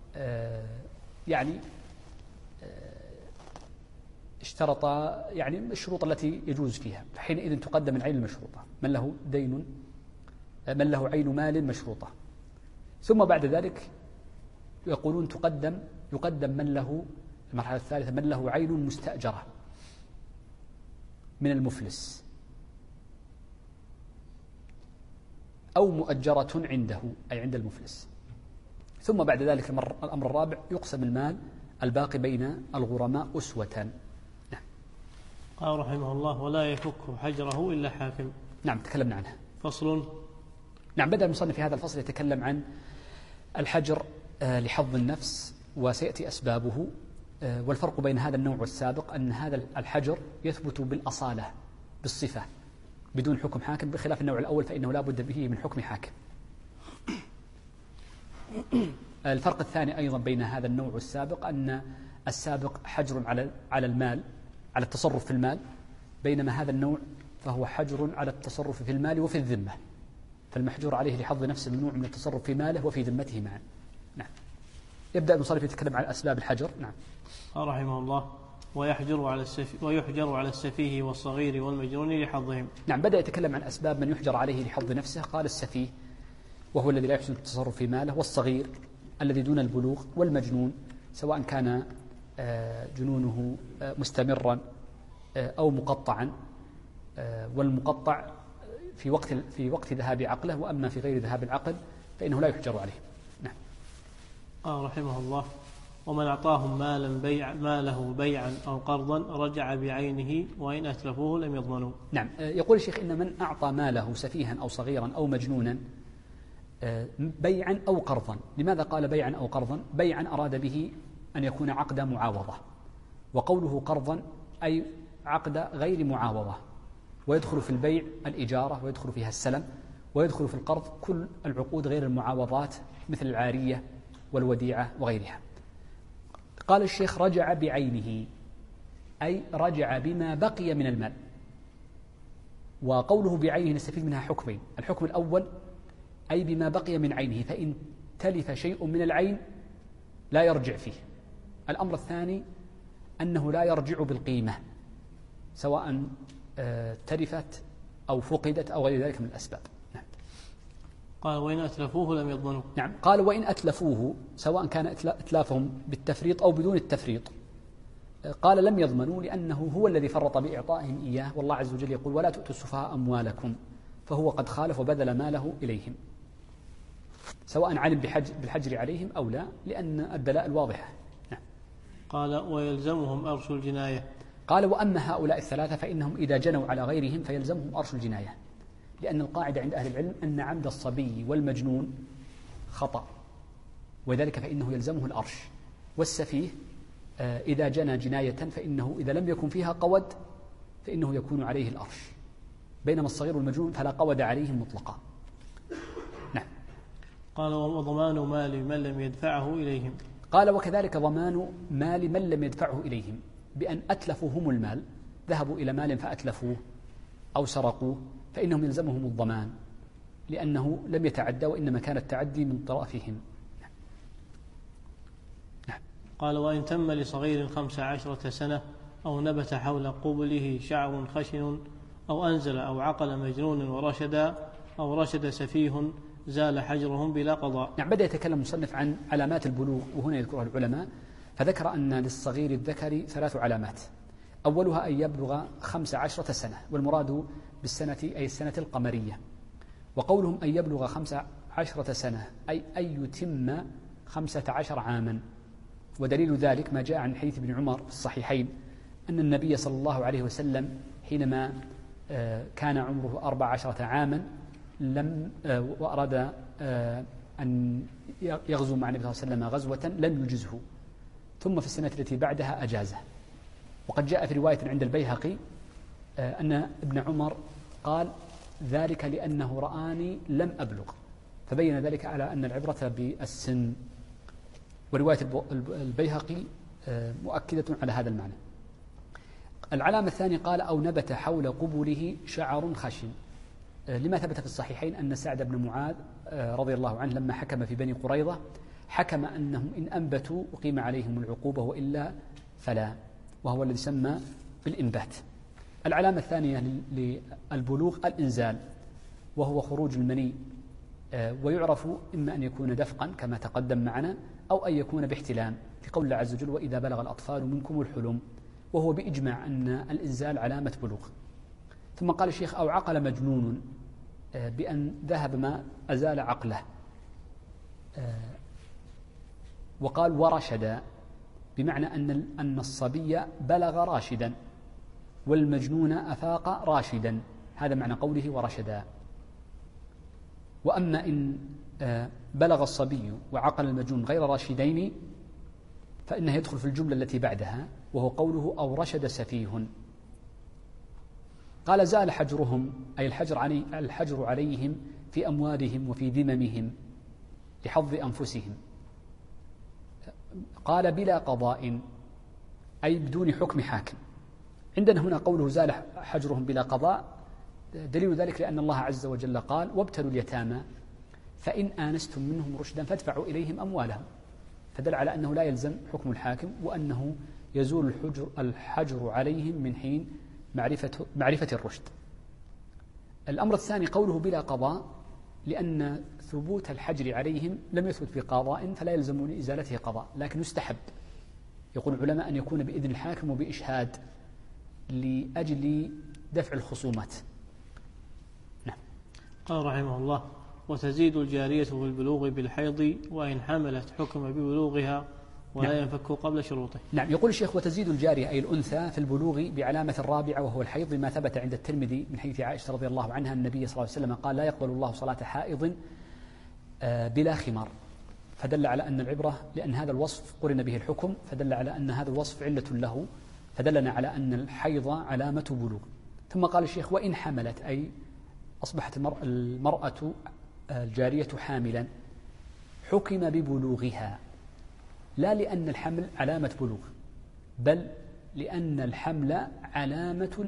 اشترط الشروط التي يجوز فيها، فحينئذ تقدم العين المشروطة، من له دين، من له عين مال مشروطة. ثم بعد ذلك يقولون يقدم من له، المرحلة الثالثة، من له عين مستأجرة من المفلس أو مؤجرة عنده، أي عند المفلس. ثم بعد ذلك الأمر الرابع، يقسم المال الباقي بين الغرماء أسوة. نعم. قال رحمه الله: ولا يفك حجره إلا حاكم. نعم، تكلمنا عنها. فصل. نعم، بدأ المصنف في هذا الفصل يتكلم عن الحجر لحظ النفس، وسيأتي أسبابه، والفرق بين هذا النوع والسابق أن هذا الحجر يثبت بالأصالة بالصفة بدون حكم حاكم، بخلاف النوع الأول فإنه لا بد به من حكم حاكم. الفرق الثاني أيضا بين هذا النوع والسابق أن السابق حجر على المال، على التصرف في المال، بينما هذا النوع فهو حجر على التصرف في المال وفي الذمة، فالمحجور عليه لحظ نفسه ممنوع من التصرف في ماله وفي ذمته معا. نعم. يبدأ المصنف يتكلم عن أسباب الحجر. نعم. قال رحمه الله: ويحجر على السفيه والصغير والمجنون لحظهم. نعم، بدأ يتكلم عن أسباب من يحجر عليه لحظ نفسه. قال: السفيه وهو الذي لا يحسن التصرف في ماله، والصغير الذي دون البلوغ، والمجنون سواء كان جنونه مستمرا أو مقطعا، والمقطع في وقت ذهاب عقله، وأما في غير ذهاب العقل فإنه لا يحجر عليه. نعم. رحمه الله: ومن أعطاهم ماله بيعا أو قرضا رجع بعينه وإن أتلفوه لم يضمنوا. نعم. يقول الشيخ إن من أعطى ماله سفيها أو صغيرا أو مجنونا بيعا أو قرضا. لماذا قال بيعا أو قرضا؟ بيعا أراد به أن يكون عقد معاوضة، وقوله قرضا أي عقد غير معاوضة، ويدخل في البيع الإجارة، ويدخل فيها السلم، ويدخل في القرض كل العقود غير المعاوضات مثل العارية والوديعة وغيرها. قال الشيخ: رجع بعينه، أي رجع بما بقي من المال. وقوله بعينه نستفيد منها حكمين: الحكم الأول أي بما بقي من عينه، فإن تلف شيء من العين لا يرجع فيه. الأمر الثاني أنه لا يرجع بالقيمة، سواء تلفت أو فقدت أو غير ذلك من الأسباب. نعم. قال: وإن أتلفوه لم يضمنوا. نعم. قال: وإن أتلفوه، سواء كان إتلافهم بالتفريط أو بدون التفريط. قال: لم يضمنوا لأنه هو الذي فرط بإعطائهم إياه، والله عز وجل يقول: ولا تؤتوا السفهاء أموالكم، فهو قد خالف وبذل ماله إليهم، سواء علم بالحجر عليهم أو لا، لأن الدلائل واضحة. نعم. قال: ويلزمهم أرش الجناية. قال: وأما هؤلاء الثلاثة فإنهم إذا جنوا على غيرهم فيلزمهم أرش الجناية، لأن القاعدة عند أهل العلم أن عمد الصبي والمجنون خطأ، وذلك فإنه يلزمه الأرش. والسفيه إذا جنى جناية فإنه إذا لم يكن فيها قود فإنه يكون عليه الأرش، بينما الصغير والمجنون فلا قود عليهم مطلقا. نعم. قال: وضمان مال من لم يدفعه إليهم. قال: وكذلك ضمان مال من لم يدفعه إليهم، بأن أتلفوا هم المال، ذهبوا إلى مال فأتلفوه أو سرقوه، فإنهم يلزمهم الضمان، لأنه لم يتعدى، وإنما كان التعدي من طرفهم. نعم. قال: وإن تم لصغير 15 سنة أو نبت حول قبله شعر خشن أو أنزل أو عقل مجنون ورشد أو رشد سفيه زال حجرهم بلا قضاء. نعم. بدأ يتكلم المصنف عن علامات البلوغ، وهنا يذكرها العلماء، فذكر أن للصغير الذكر 3 علامات. أولها أن يبلغ 15 سنة، والمراد بالسنة أي السنة القمرية. وقولهم أن يبلغ 15 سنة أي أن يتم 15 عاما، ودليل ذلك ما جاء عن حديث ابن عمر في الصحيحين أن النبي صلى الله عليه وسلم حينما كان عمره 14 عاما وأراد أن يغزو مع النبي صلى الله عليه وسلم غزوة لم يجزه، ثم في السنة التي بعدها أجازه. وقد جاء في رواية عند البيهقي أن ابن عمر قال: ذلك لأنه رآني لم أبلغ، فبين ذلك على أن العبرة بالسن. ورواية البيهقي مؤكدة على هذا المعنى. العلامة الثانية قال: أو نبت حول قبله شعر خشن، لما ثبت في الصحيحين أن سعد بن معاذ رضي الله عنه لما حكم في بني قريظة حكم أنهم إن أنبتوا أقيم عليهم العقوبة وإلا فلا، وهو الذي سمى بالإنبات. العلامة الثانية للبلوغ الإنزال، وهو خروج المني، ويعرف إما أن يكون دفقا كما تقدم معنا، أو أن يكون باحتلام، في قول الله عز وجل: وإذا بلغ الأطفال منكم الحلم، وهو بإجماع أن الإنزال علامة بلوغ. ثم قال الشيخ: أو عقل مجنون، بأن ذهب ما أزال عقله. وقال: ورشد، بمعنى أن الصبي بلغ راشدا، والمجنون أفاق راشدا، هذا معنى قوله ورشدا. وأما إن بلغ الصبي وعقل المجنون غير راشدين فإنه يدخل في الجملة التي بعدها، وهو قوله: أو رشد سفيه. قال: زال حجرهم، أي الحجر عليهم في أموالهم وفي ذممهم لحظ أنفسهم. قال: بلا قضاء، أي بدون حكم حاكم. عندنا هنا قوله زال حجرهم بلا قضاء، دليل ذلك لأن الله عز وجل قال: وابتلوا اليتامى فإن آنستم منهم رشدا فادفعوا إليهم أموالهم، فدل على أنه لا يلزم حكم الحاكم، وأنه يزول الحجر عليهم من حين معرفة الرشد. الأمر الثاني قوله بلا قضاء، لأن ثبوت الحجر عليهم لم يثبت بقضاء، فلا يلزم لإزالته قضاء، لكن يستحب يقول العلماء أن يكون بإذن الحاكم وبإشهاد لأجل دفع الخصومات. نعم. قال رحمه الله: وتزيد الجارية في البلوغ بالحيض وإن حملت حكم ببلوغها ولا ينفك قبل شروطه. نعم. يقول الشيخ: وتزيد الجارية أي الأنثى في البلوغ بعلامة الرابعة وهو الحيض، بما ثبت عند الترمذي من حديث عائشة رضي الله عنها النبي صلى الله عليه وسلم قال: لا يقبل الله صلاة حائض بلا خمار، فدل على أن العبرة لأن هذا الوصف قرن به الحكم، فدل على أن هذا الوصف علة له، فدلنا على أن الحيض علامة بلوغ. ثم قال الشيخ: وإن حملت أي أصبحت المرأة الجارية حاملا حكم ببلوغها، لا لأن الحمل علامة بلوغ، بل لأن الحمل علامة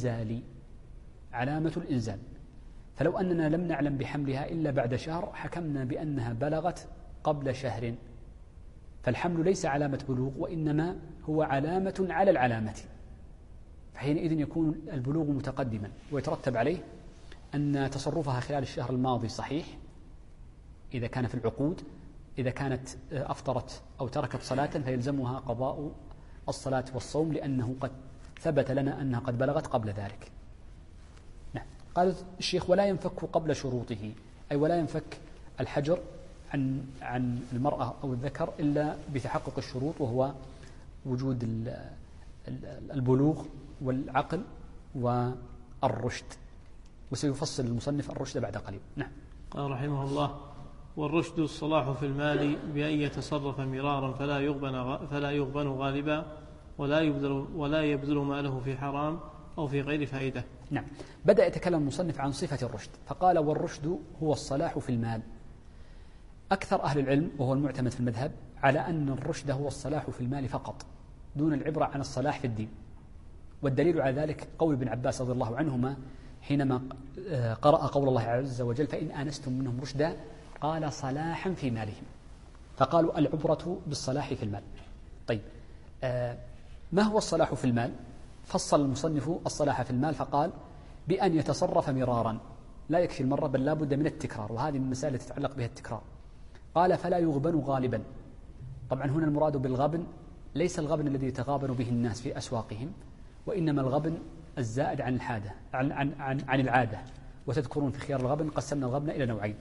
الإنزال، فلو أننا لم نعلم بحملها إلا بعد شهر حكمنا بأنها بلغت قبل شهر، فالحمل ليس علامة بلوغ وإنما هو علامة على العلامة، فحينئذ يكون البلوغ متقدما، ويترتب عليه أن تصرفها خلال الشهر الماضي صحيح إذا كان في العقود. إذا كانت أفطرت أو تركت صلاة فيلزمها قضاء الصلاة والصوم، لأنه قد ثبت لنا أنها قد بلغت قبل ذلك. نعم. قال الشيخ: ولا ينفك قبل شروطه، أي ولا ينفك الحجر عن المرأة أو الذكر إلا بتحقق الشروط، وهو وجود البلوغ والعقل والرشد، وسيفصل المصنف الرشد بعد قليل. نعم. قال رحمه الله: والرشد الصلاح في المال بأن يتصرف مرارا فلا يغبن غالبا ولا يبذل ماله في حرام أو في غير فائدة. نعم. بدأ يتكلم المصنف عن صفة الرشد فقال: والرشد هو الصلاح في المال. أكثر أهل العلم وهو المعتمد في المذهب على أن الرشد هو الصلاح في المال فقط، دون العبرة عن الصلاح في الدين. والدليل على ذلك قول ابن عباس رضي الله عنهما حينما قرأ قول الله عز وجل: فإن آنستم منهم رشدا قال: صلاحا في مالهم، فقالوا العبرة بالصلاح في المال. طيب، ما هو الصلاح في المال؟ فصل المصنف الصلاح في المال فقال: بأن يتصرف مرارا، لا يكفي المرة بل لا بد من التكرار، وهذه من المسائل التي تتعلق بها التكرار. قال: فلا يغبن غالبا. طبعا هنا المراد بالغبن ليس الغبن الذي يتغابن به الناس في أسواقهم، وإنما الغبن الزائد عن العادة عن العادة. وتذكرون في خيار الغبن قسمنا الغبن إلى نوعين.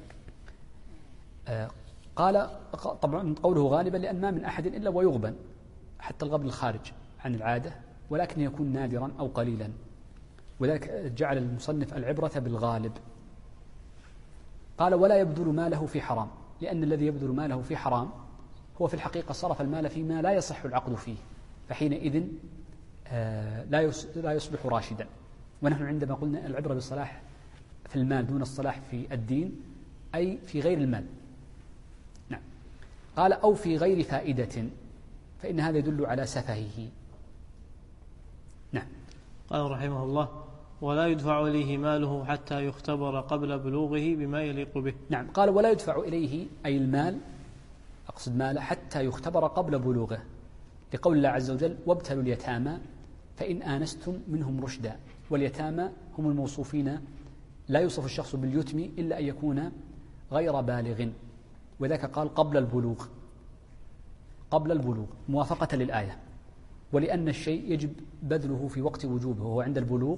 قال طبعا قوله غالبا لأن ما من أحد إلا ويغبن، حتى الغبن الخارج عن العادة، ولكن يكون نادرا أو قليلا، وذلك جعل المصنف العبرة بالغالب. قال: ولا يبذل ماله في حرام، لأن الذي يبذل ماله في حرام هو في الحقيقة صرف المال فيما لا يصح العقد فيه، فحينئذ لا يصبح راشدا. ونحن عندما قلنا العبرة بالصلاح في المال دون الصلاح في الدين أي في غير المال. نعم. قال: أو في غير فائدة، فإن هذا يدل على سفهه. نعم. قال رحمه الله: ولا يدفع إليه ماله حتى يختبر قبل بلوغه بما يليق به. نعم. قال: ولا يدفع إليه أي المال، أقصد ماله، حتى يختبر قبل بلوغه، لقول الله عز وجل: وابتلوا اليتامى فإن آنستم منهم رشدا. واليتامى هم الموصوفين، لا يوصف الشخص باليتم إلا أن يكون غير بالغ، وذاك قال قبل البلوغ موافقة للآية، ولأن الشيء يجب بذله في وقت وجوبه وهو عند البلوغ،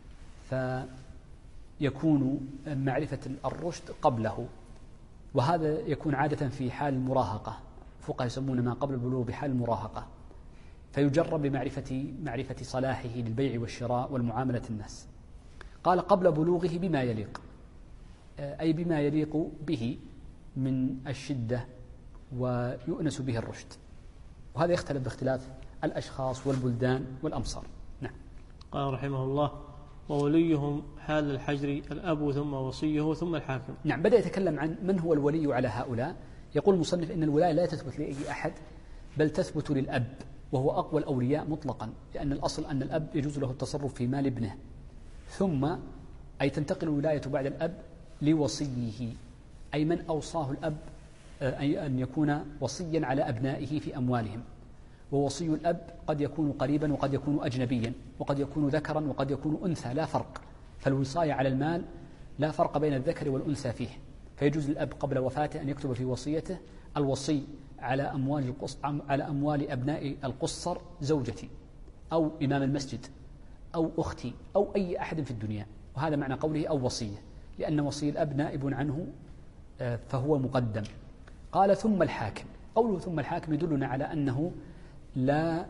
فيكون معرفة الرشد قبله، وهذا يكون عادة في حال المراهقة، فقهاء يسمون ما قبل البلوغ بحال المراهقة، فيجرب بمعرفة صلاحه للبيع والشراء والمعاملة الناس. قال: قبل بلوغه بما يليق، أي بما يليق به من الشدة ويؤنس به الرشد، وهذا يختلف باختلاف الأشخاص والبلدان والأمصار. نعم. قال رحمه الله: ووليهم حال الحجر الأب ثم وصيه ثم الحاكم. نعم. بدأ يتكلم عن من هو الولي على هؤلاء. يقول المصنف: إن الولاية لا تثبت لأي أحد بل تثبت للأب، وهو أقوى الأولياء مطلقا، لأن الأصل أن الأب يجوز له التصرف في مال ابنه، ثم أي تنتقل الولاية بعد الأب لوصيه، أي من أوصاه الأب أي أن يكون وصيا على أبنائه في أموالهم. ووصي الأب قد يكون قريبا وقد يكون أجنبيا وقد يكون ذكرا وقد يكون أنثى، لا فرق، فالوصاية على المال لا فرق بين الذكر والأنثى فيه، فيجوز للأب قبل وفاته أن يكتب في وصيته الوصي على أموال أبناء القصر زوجتي أو إمام المسجد أو أختي أو أي أحد في الدنيا. وهذا معنى قوله أو وصية، لأن وصي الأب نائب عنه فهو مقدم. قال ثم الحاكم. قوله ثم الحاكم يدلنا على أنه لا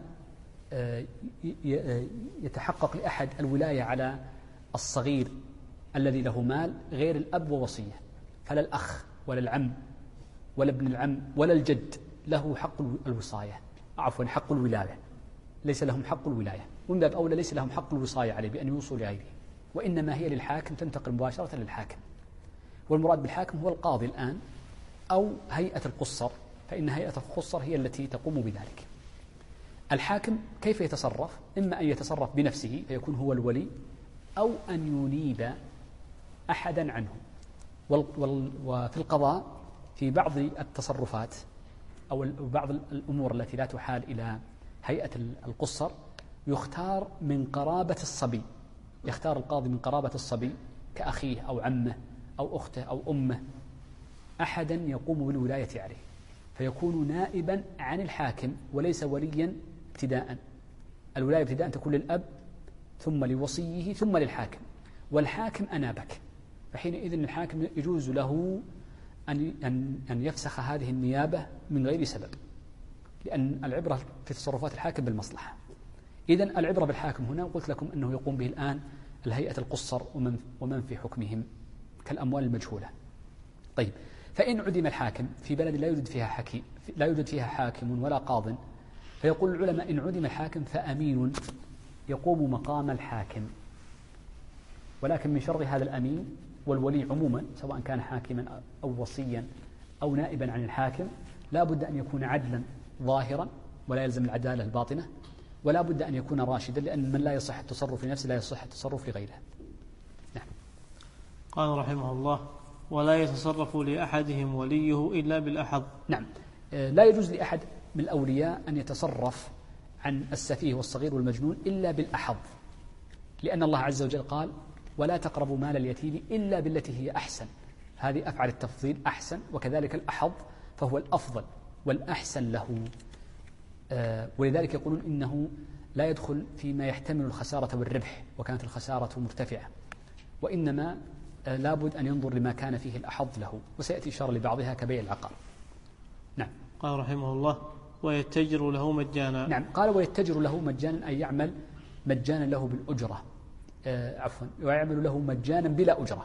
يتحقق لأحد الولاية على الصغير الذي له مال غير الأب ووصيه، فلا الأخ ولا العم ولا ابن العم ولا الجد له حق الوصاية، عفوا حق الولاية، ليس لهم حق الولاية، ومن باب أولى ليس لهم حق الوصاية عليه بأن يوصوا لغيره، وإنما هي للحاكم، تنتقل مباشرة للحاكم. والمراد بالحاكم هو القاضي الآن أو هيئة القصر، فإن هيئة القصر هي التي تقوم بذلك. الحاكم كيف يتصرف؟ إما أن يتصرف بنفسه فيكون هو الولي، أو أن ينيب أحدا عنه. وفي القضاء في بعض التصرفات أو بعض الأمور التي لا تحال إلى هيئة القصر يختار من قرابة الصبي، يختار القاضي من قرابة الصبي كأخيه أو عمه أو أخته أو أمه أحدا يقوم بالولاية عليه، فيكون نائبا عن الحاكم وليس وليا ابتداء. الولاية ابتداء تكون للأب ثم لوصيه ثم للحاكم، والحاكم أنابك، فحينئذ الحاكم يجوز له أن يفسخ هذه النيابة من غير سبب، لأن العبرة في تصرفات الحاكم بالمصلحة. إذن العبرة بالحاكم هنا، وقلت لكم أنه يقوم به الآن الهيئة القصر ومن في حكمهم كالأموال المجهولة. طيب، فإن عدم الحاكم في بلد لا يوجد فيها حاكم ولا قاض، فيقول العلماء إن عدم الحاكم فأمين يقوم مقام الحاكم، ولكن من شر هذا الأمين والولي عموما سواء كان حاكما أو وصيا أو نائبا عن الحاكم لا بد أن يكون عدلا ظاهرا ولا يلزم العدالة الباطنة، ولا بد أن يكون راشدا، لأن من لا يصح التصرف لنفسه لا يصح التصرف لغيره. نعم. قال رحمه الله: ولا يتصرف لأحدهم وليه إلا بالأحظ. نعم، لا يجوز لأحد من الأولياء أن يتصرف عن السفيه والصغير والمجنون إلا بالأحظ، لأن الله عز وجل قال: ولا تقربوا مال اليتيم إلا بالتي هي أحسن. هذه أفعل التفضيل أحسن، وكذلك الأحظ فهو الأفضل والأحسن له. ولذلك يقولون إنه لا يدخل فيما يحتمل الخسارة والربح وكانت الخسارة مرتفعة، وإنما لابد أن ينظر لما كان فيه الأحظ له، وسيأتي إشارة لبعضها كبيع العقار. نعم. قال رحمه الله: ويتجر له مجانا. نعم، قال ويتجر له مجانا، أي يعمل مجانا له بالأجرة، ويعمل له مجانا بلا أجرة،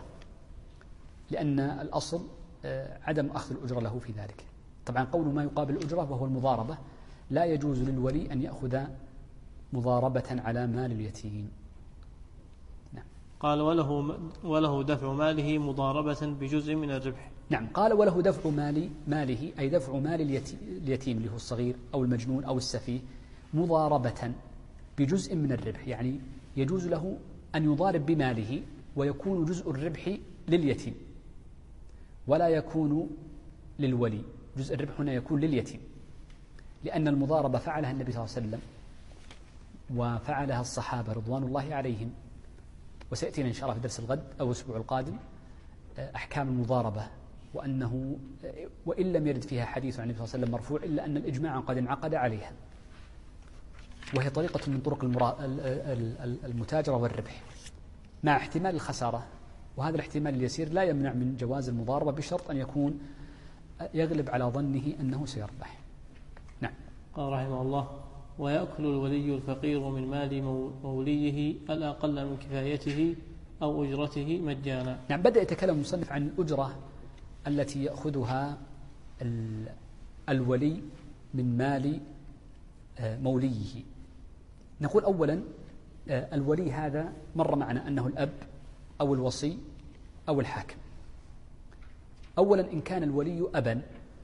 لأن الأصل عدم أخذ الأجرة له في ذلك. طبعا قول ما يقابل الأجرة وهو المضاربة، لا يجوز للولي أن يأخذ مضاربة على مال اليتيم. نعم. قال: وله دفع ماله مضاربة بجزء من الربح. نعم، قال وله دفع ماله أي دفع مال اليتيم اللي هو الصغير أو المجنون أو السفيه مضاربة بجزء من الربح، يعني يجوز له أن يضارب بماله ويكون جزء الربح لليتيم ولا يكون للولي. جزء الربح هنا يكون لليتيم، لأن المضاربة فعلها النبي صلى الله عليه وسلم وفعلها الصحابة رضوان الله عليهم، وسيأتينا إن شاء الله في درس الغد أو الأسبوع القادم أحكام المضاربة، وأنه وإن لم يرد فيها حديث عن النبي صلى الله عليه وسلم مرفوع إلا أن الإجماع قد انعقد عليها، وهي طريقة من طرق المتاجرة والربح مع احتمال الخسارة، وهذا الاحتمال اليسير لا يمنع من جواز المضاربة بشرط أن يكون يغلب على ظنه أنه سيربح. نعم. قال رحمه الله: ويأكل الولي الفقير من مال موليه الأقل من كفايته أو أجرته مجانا. نعم، بدأ يتكلم المصنف عن الأجرة التي يأخذها الولي من مال موليه. نقول أولا الولي هذا مر معنا أنه الأب أو الوصي أو الحاكم. أولا إن كان الولي أبا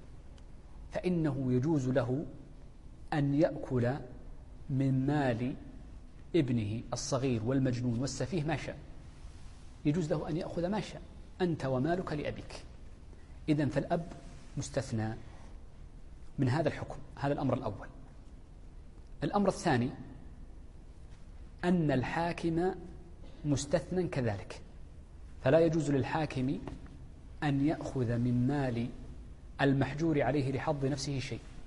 فإنه يجوز له أن يأكل من مال ابنه الصغير والمجنون والسفيه ما شاء، يجوز له أن يأخذ ما شاء، أنت ومالك لأبيك. إذن فالأب مستثنى من هذا الحكم. هذا الأمر الأول. الأمر الثاني أن الحاكم مستثنى كذلك، فلا يجوز للحاكم أن يأخذ من مال المحجور عليه لحظ نفسه شيء،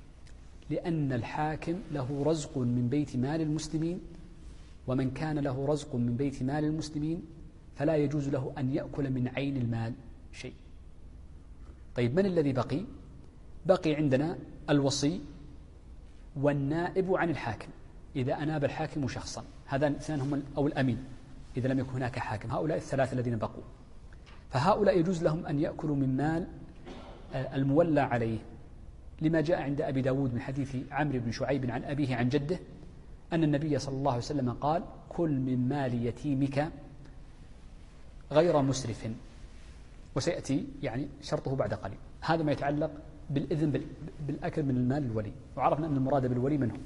لأن الحاكم له رزق من بيت مال المسلمين، ومن كان له رزق من بيت مال المسلمين فلا يجوز له أن يأكل من عين المال شيء. طيب من الذي بقي؟ بقي عندنا الوصي والنائب عن الحاكم إذا أناب الحاكم شخصا، هذا الاثنان هم أو الأمين إذا لم يكن هناك حاكم، هؤلاء الثلاثة الذين بقوا، فهؤلاء يجوز لهم أن يأكلوا من مال المولى عليه، لما جاء عند أبي داود من حديث عمرو بن شعيب عن أبيه عن جده أن النبي صلى الله عليه وسلم قال: كل من مال يتيمك غير مسرف. وسيأتي يعني شرطه بعد قليل. هذا ما يتعلق بالإذن بالأكل من المال الولي، وعرفنا أن المراد بالولي من هو.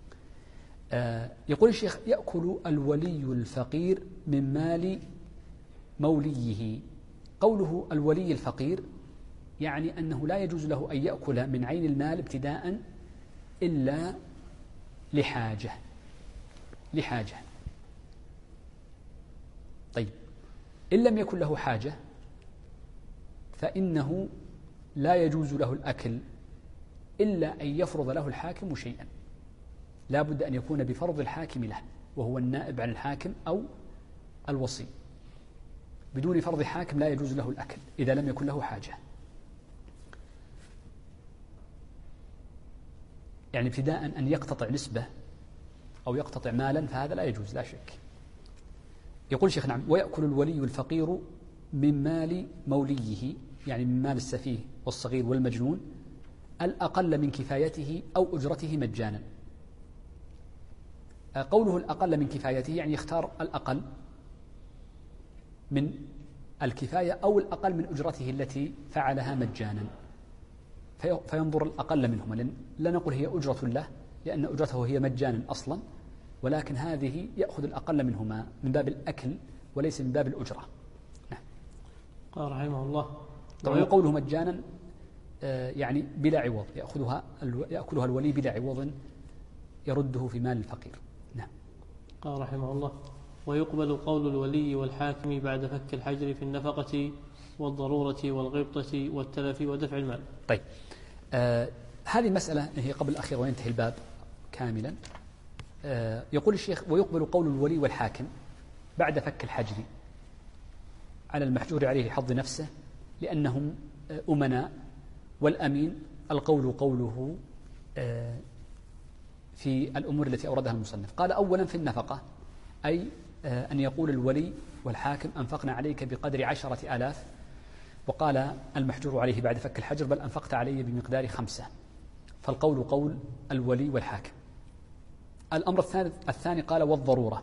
يقول الشيخ: يأكل الولي الفقير من مال موليه. قوله الولي الفقير يعني أنه لا يجوز له أن يأكل من عين المال ابتداء إلا لحاجة. طيب إن لم يكن له حاجة فإنه لا يجوز له الأكل إلا أن يفرض له الحاكم شيئا، لا بد أن يكون بفرض الحاكم له، وهو النائب عن الحاكم أو الوصي. بدون فرض حاكم لا يجوز له الأكل إذا لم يكن له حاجة. يعني ابتداء أن يقتطع نسبة أو يقتطع مالا فهذا لا يجوز لا شك. يقول الشيخ: نعم، ويأكل الولي الفقير من مال موليه، يعني من مال السفيه والصغير والمجنون، الأقل من كفايته أو أجرته مجانا. قوله الأقل من كفايته يعني يختار الأقل من الكفاية أو الأقل من أجرته التي فعلها مجانا، فينظر الأقل منهما، لا نقول هي أجرة له لأن أجرته هي مجانا أصلا، ولكن هذه يأخذ الأقل منهما من باب الأكل وليس من باب الأجرة. نعم. قال رحمه الله: طبعا قوله مجانا يعني بلا عوض، يأكلها الولي بلا عوض يرده في مال الفقير. نعم. قال رحمه الله: ويقبل قول الولي والحاكم بعد فك الحجر في النفقة والضرورة والغبطة والتلف ودفع المال. طيب هذه مسألة هي قبل الأخير وينتهي الباب كاملا. يقول الشيخ: ويقبل قول الولي والحاكم بعد فك الحجر على المحجور عليه حظ نفسه، لأنهم أمناء، والأمين القول قوله في الأمور التي أوردها المصنف. قال: أولا في النفقة، أي أن يقول الولي والحاكم: أنفقنا عليك بقدر 10,000، وقال المحجور عليه بعد فك الحجر: بل أنفقت علي بمقدار 5، فالقول قول الولي والحاكم. الأمر الثاني قال: والضرورة،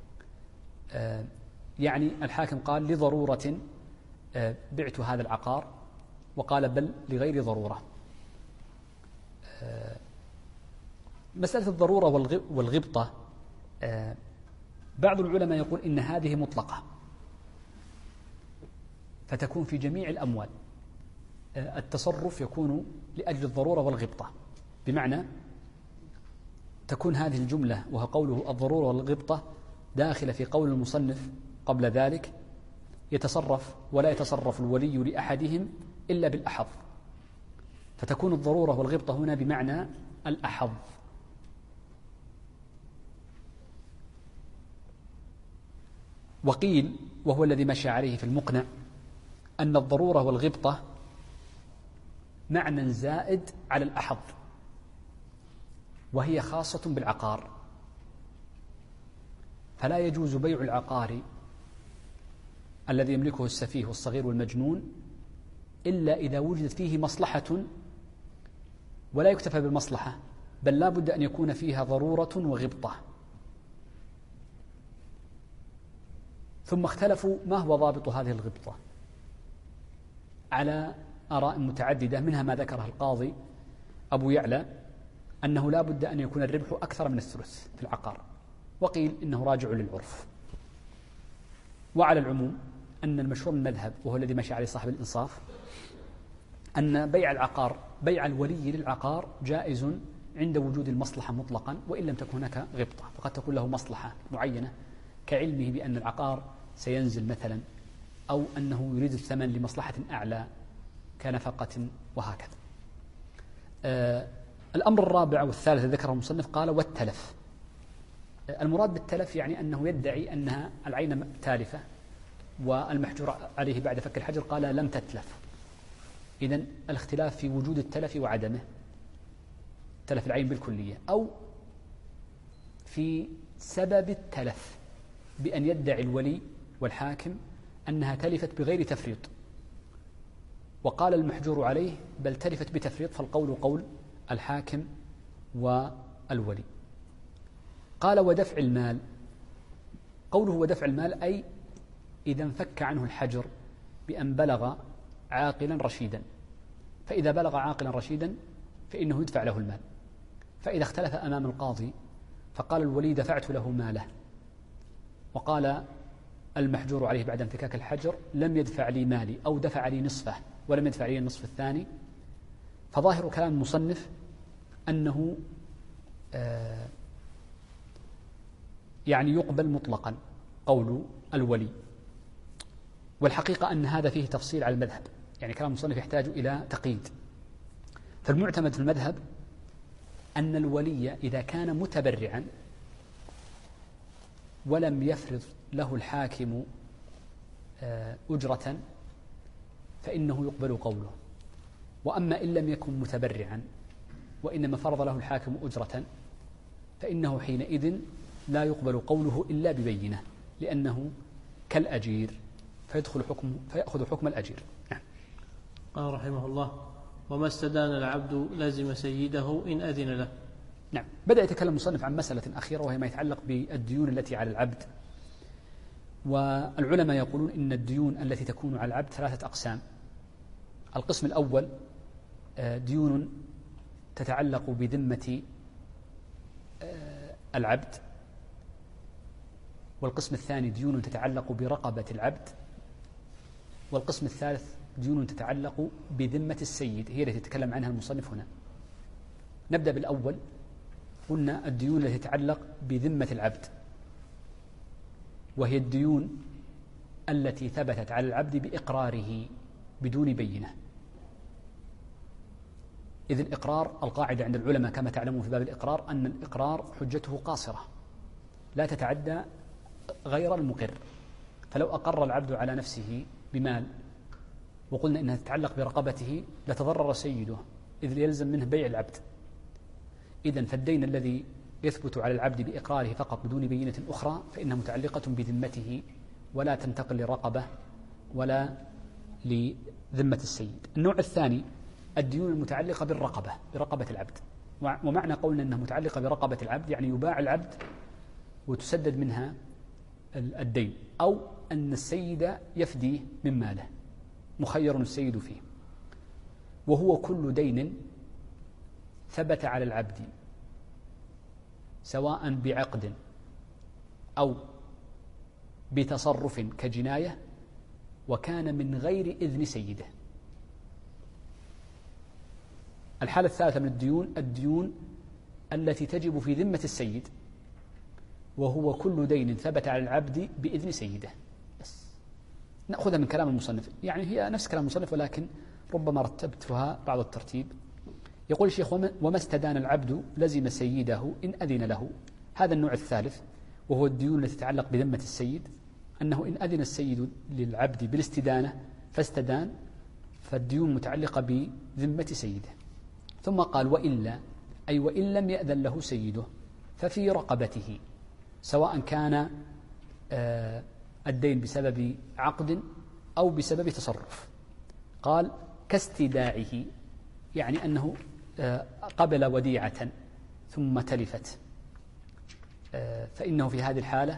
يعني الحاكم قال: لضرورة بعت هذا العقار، وقال: بل لغير ضرورة. مسألة الضرورة والغبطة بعض العلماء يقول إن هذه مطلقة فتكون في جميع الأموال. التصرف يكون لأجل الضرورة والغبطة، بمعنى تكون هذه الجملة وهو قوله الضرورة والغبطة داخلة في قول المصنف قبل ذلك: يتصرف ولا يتصرف الولي لأحدهم إلا بالأحظ، فتكون الضرورة والغبطة هنا بمعنى الأحظ. وقيل، وهو الذي مشى عليه في المقنع، أن الضرورة والغبطة معنى زائد على الأحظ، وهي خاصة بالعقار، فلا يجوز بيع العقار الذي يملكه السفيه والصغير والمجنون إلا إذا وجدت فيه مصلحة، ولا يكتفى بالمصلحة بل لا بد أن يكون فيها ضرورة وغبطة. ثم اختلفوا ما هو ضابط هذه الغبطة على آراء متعددة، منها ما ذكره القاضي أبو يعلى أنه لا بد أن يكون الربح أكثر من الثلث في العقار، وقيل إنه راجع للعرف. وعلى العموم أن المشهور من المذهب، وهو الذي مشى عليه صاحب الإنصاف، أن بيع العقار، بيع الولي للعقار جائز عند وجود المصلحة مطلقا، وإن لم تكن هناك غبطة، فقد تكون له مصلحة معينة كعلمه بأن العقار سينزل مثلا، أو أنه يريد الثمن لمصلحة أعلى كنفقة وهكذا. الأمر الرابع والثالث ذكره المصنف قال والتلف. المراد بالتلف يعني أنه يدعي أنها العين تالفة والمحجور عليه بعد فك الحجر قال لم تتلف. إذن الاختلاف في وجود التلف وعدمه، تلف العين بالكلية، أو في سبب التلف بأن يدعي الولي والحاكم أنها تلفت بغير تفريط، وقال المحجور عليه بل تلفت بتفريط، فالقول قول الحاكم والولي. قال ودفع المال. قوله ودفع المال أي إذا انفك عنه الحجر بأن بلغ عاقلا رشيدا، فإذا بلغ عاقلا رشيدا فإنه يدفع له المال. فإذا اختلف أمام القاضي فقال الولي دفعت له ماله، وقال المحجور عليه بعد انفكاك الحجر لم يدفع لي مالي أو دفع لي نصفه ولم يدفع لي النصف الثاني، فظاهر كلام المصنف أنه يعني يقبل مطلقا قول الولي، والحقيقة أن هذا فيه تفصيل على المذهب، يعني كلام المصنف يحتاج إلى تقييد. فالمعتمد في المذهب أن الولي إذا كان متبرعا ولم يفرض له الحاكم أجرة فإنه يقبل قوله، وأما إن لم يكن متبرعا وإنما فرض له الحاكم أجرة فإنه حينئذ لا يقبل قوله إلا ببينة، لأنه كالأجير فيأخذ حكم الأجير. قال رحمه الله وما استدان العبد لازم سيده إن أذن له. نعم. بدأ يتكلم المصنف عن مسألة أخيرة وهي ما يتعلق بالديون التي على العبد. والعلماء يقولون إن الديون التي تكون على العبد ثلاثة أقسام. القسم الأول ديون تتعلق بذمة العبد، والقسم الثاني ديون تتعلق برقبة العبد، والقسم الثالث ديون تتعلق بذمة السيد، هي التي يتكلم عنها المصنف هنا. نبدأ بالأول. قلنا الديون التي تتعلق بذمة العبد، وهي الديون التي ثبتت على العبد بإقراره بدون بينة، إذ الإقرار القاعدة عند العلماء كما تعلمون في باب الإقرار أن الإقرار حجته قاصرة لا تتعدى غير المقر. فلو أقر العبد على نفسه بمال وقلنا إنها تتعلق برقبته لتضرر سيده، إذ يلزم منه بيع العبد. إذن فالدين الذي يثبت على العبد بإقراره فقط بدون بينة أخرى فإنها متعلقة بذمته ولا تنتقل لرقبة ولا لذمة السيد. النوع الثاني الديون المتعلقة برقبة العبد، ومعنى قولنا أنها متعلقة برقبة العبد يعني يباع العبد وتسدد منها الدين، أو أن السيد يفديه من ماله، مخير السيد فيه. وهو كل دين ثبت على العبد سواء بعقد أو بتصرف كجناية وكان من غير إذن سيده. الحالة الثالثة من الديون التي تجب في ذمة السيد، وهو كل دين ثبت على العبد بإذن سيده. بس نأخذها من كلام المصنف، يعني هي نفس كلام المصنف ولكن ربما رتبتها بعض الترتيب. يقول الشيخ وما استدان العبد لزم سيده إن أذن له. هذا النوع الثالث وهو الديون التي تتعلق بذمة السيد، أنه إن أذن السيد للعبد بالاستدانة فاستدان فالديون متعلقة بذمة سيده. ثم قال وإلا أي وإن لم يأذن له سيده ففي رقبته، سواء كان الدين بسبب عقد أو بسبب تصرف. قال كاستداعه، يعني أنه قبل وديعة ثم تلفت، فإنه في هذه الحالة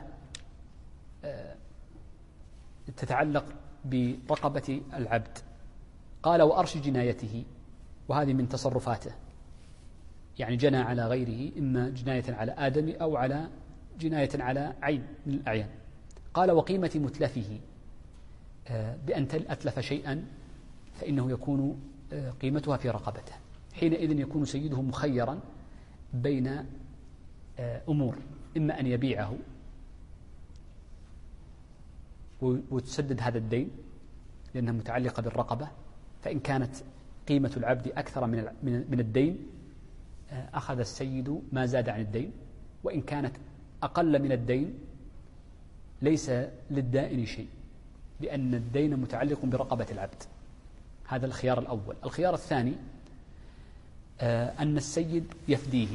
تتعلق برقبة العبد. قال وأرش جنايته، وهذه من تصرفاته، يعني جنى على غيره إما جناية على آدم أو على جناية على عين من الأعيان. قال وقيمة متلفه، بأن أتلف شيئا فإنه يكون قيمتها في رقبته، حينئذ يكون سيده مخيرا بين أمور، إما أن يبيعه وتسدد هذا الدين لأنها متعلقة بالرقبة، فإن كانت قيمة العبد أكثر من الدين أخذ السيد ما زاد عن الدين، وإن كانت أقل من الدين ليس للدائن شيء، لأن الدين متعلق برقبة العبد. هذا الخيار الأول. الخيار الثاني أن السيد يفديه.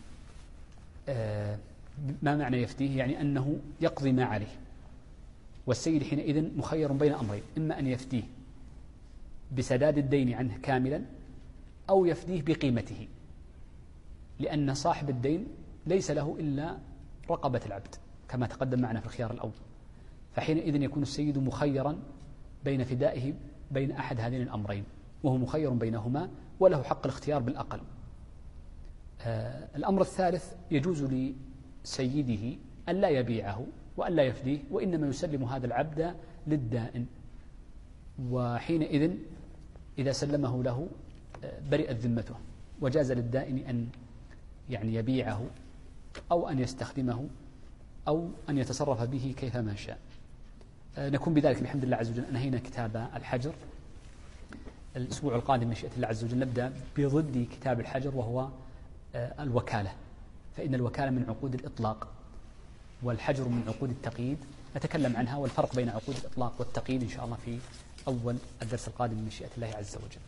ما معنى يفديه؟ يعني أنه يقضي ما عليه، والسيد حينئذ مخير بين أمرين: إما أن يفديه بسداد الدين عنه كاملا، أو يفديه بقيمته، لأن صاحب الدين ليس له إلا رقبة العبد كما تقدم معنا في الخيار الأول. فحينئذ يكون السيد مخيرا بين فدائه بين أحد هذين الأمرين، وهو مخير بينهما وله حق الاختيار بالأقل. الأمر الثالث: يجوز لسيده أن لا يبيعه وأن لا يفديه، وإنما يسلم هذا العبد للدائن، وحينئذ إذا سلمه له برئت ذمته، وجاز للدائن أن يعني يبيعه أو أن يستخدمه أو أن يتصرف به كيفما شاء. نكون بذلك بحمد الله عز وجل أنهينا كتاب الحجر. الأسبوع القادم مشيئة الله عز وجل نبدأ بضد كتاب الحجر، وهو الوكالة، فإن الوكالة من عقود الإطلاق والحجر من عقود التقييد. نتكلم عنها والفرق بين عقود الإطلاق والتقييد إن شاء الله في أول الدرس القادم من مشيئة الله عز وجل.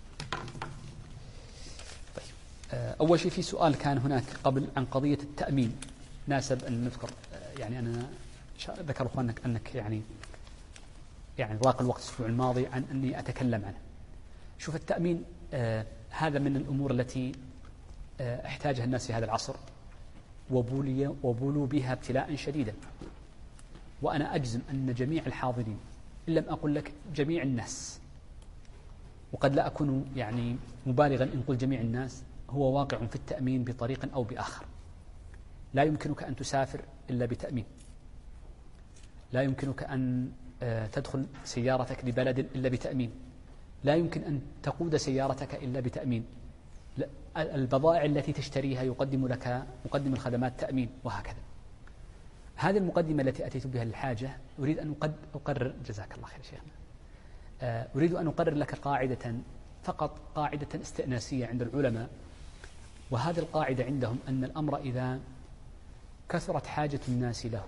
طيب، أول شيء في سؤال كان هناك قبل عن قضية التأمين، ناسب أن نذكر. يعني أنا ذكر أخوانك أنك يعني ضاق الوقت الأسبوع الماضي عن أني أتكلم عنه. شوف، التأمين هذا من الأمور التي احتاجها الناس في هذا العصر، وبولوا بها ابتلاء شديدا. وأنا أجزم أن جميع الحاضرين، إن لم أقل لك جميع الناس، وقد لا أكون يعني مبالغا إن قل جميع الناس، هو واقع في التأمين بطريق أو بآخر. لا يمكنك أن تسافر إلا بتأمين، لا يمكنك أن تدخل سيارتك لبلد إلا بتأمين، لا يمكن أن تقود سيارتك إلا بتأمين، البضائع التي تشتريها يقدم لك مقدم الخدمات تأمين، وهكذا. هذه المقدمة التي أتيت بها للحاجة أريد أن أقرر، جزاك الله خير شيخنا، أريد أن أقرر لك قاعدة، فقط قاعدة استئناسية عند العلماء. وهذه القاعدة عندهم أن الأمر إذا كثرت حاجة الناس له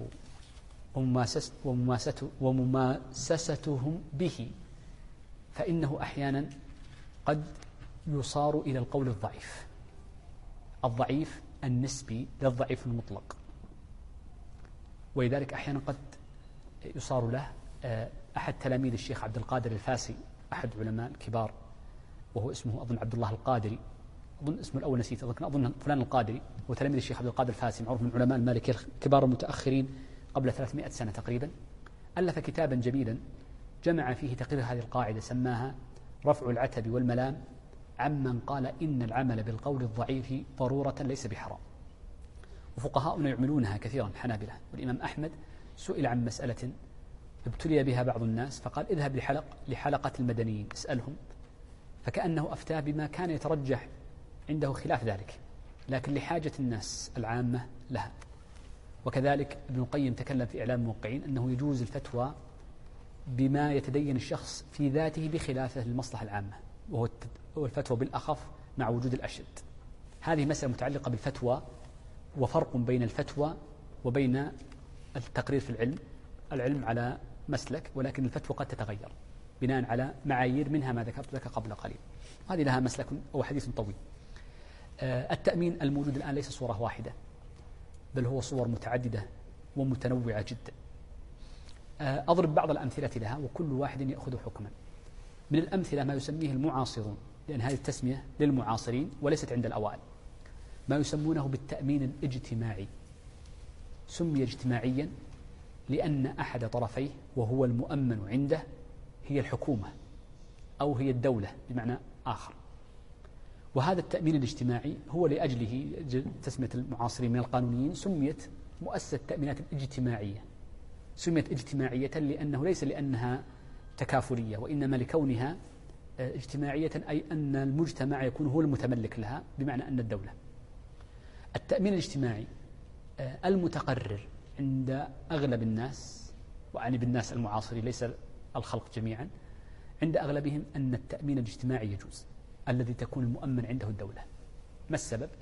ومماسستهم به، فإنه أحيانا قد يصار إلى القول الضعيف، الضعيف النسبي للضعيف المطلق. ولذلك أحيانا قد يصار له. أحد تلاميذ الشيخ عبد القادر الفاسي، أحد علماء الكبار، وهو اسمه أظن عبد الله القادري، أظن اسمه الأول نسيت، أظن فلان القادري، وتلاميذ الشيخ عبد القادر الفاسي، معروف من علماء المالكية الكبار المتأخرين قبل 300 سنة تقريبا. ألف كتابا جميلا جمع فيه تقرير هذه القاعدة، سماها رفع العتب والملام عمن قال إن العمل بالقول الضعيف ضرورة ليس بحرام. وفقهاؤنا يعملونها كثيرا، الحنابلة. والإمام أحمد سئل عن مسألة ابتلي بها بعض الناس، فقال اذهب لحلقة المدنيين اسألهم، فكأنه أفتاه بما كان يترجح عنده خلاف ذلك، لكن لحاجة الناس العامة لها. وكذلك ابن القيم تكلم في إعلام الموقعين أنه يجوز الفتوى بما يتدين الشخص في ذاته بخلافه للمصلحة العامة، وهو الفتوى بالأخف مع وجود الأشد. هذه مسألة متعلقة بالفتوى، وفرق بين الفتوى وبين التقرير في العلم. العلم على مسلك، ولكن الفتوى قد تتغير بناء على معايير، منها ما ذكرت لك قبل قليل. هذه لها مسلك أو حديث طويل. التأمين الموجود الآن ليس صورة واحدة، بل هو صور متعددة ومتنوعة جدا. أضرب بعض الأمثلة لها، وكل واحد يأخذ حكما. من الأمثلة ما يسميه المعاصرون، لأن هذه التسمية للمعاصرين وليست عند الأوائل، ما يسمونه بالتأمين الاجتماعي. سمي اجتماعيا لأن أحد طرفيه وهو المؤمن عنده هي الحكومة أو هي الدولة بمعنى آخر. وهذا التأمين الاجتماعي هو لأجله تسمية المعاصرين من القانونيين سميت مؤسسة التأمينات الاجتماعية. سميت اجتماعية لأنها تكافلية، وإنما لكونها اجتماعية، أي أن المجتمع يكون هو المتملك لها، بمعنى أن الدولة. التأمين الاجتماعي المتقرر عند أغلب الناس، وأعني بالناس المعاصرين ليس الخلق جميعا، عند أغلبهم أن التأمين الاجتماعي يجوز، الذي تكون المؤمن عنده الدولة. ما السبب؟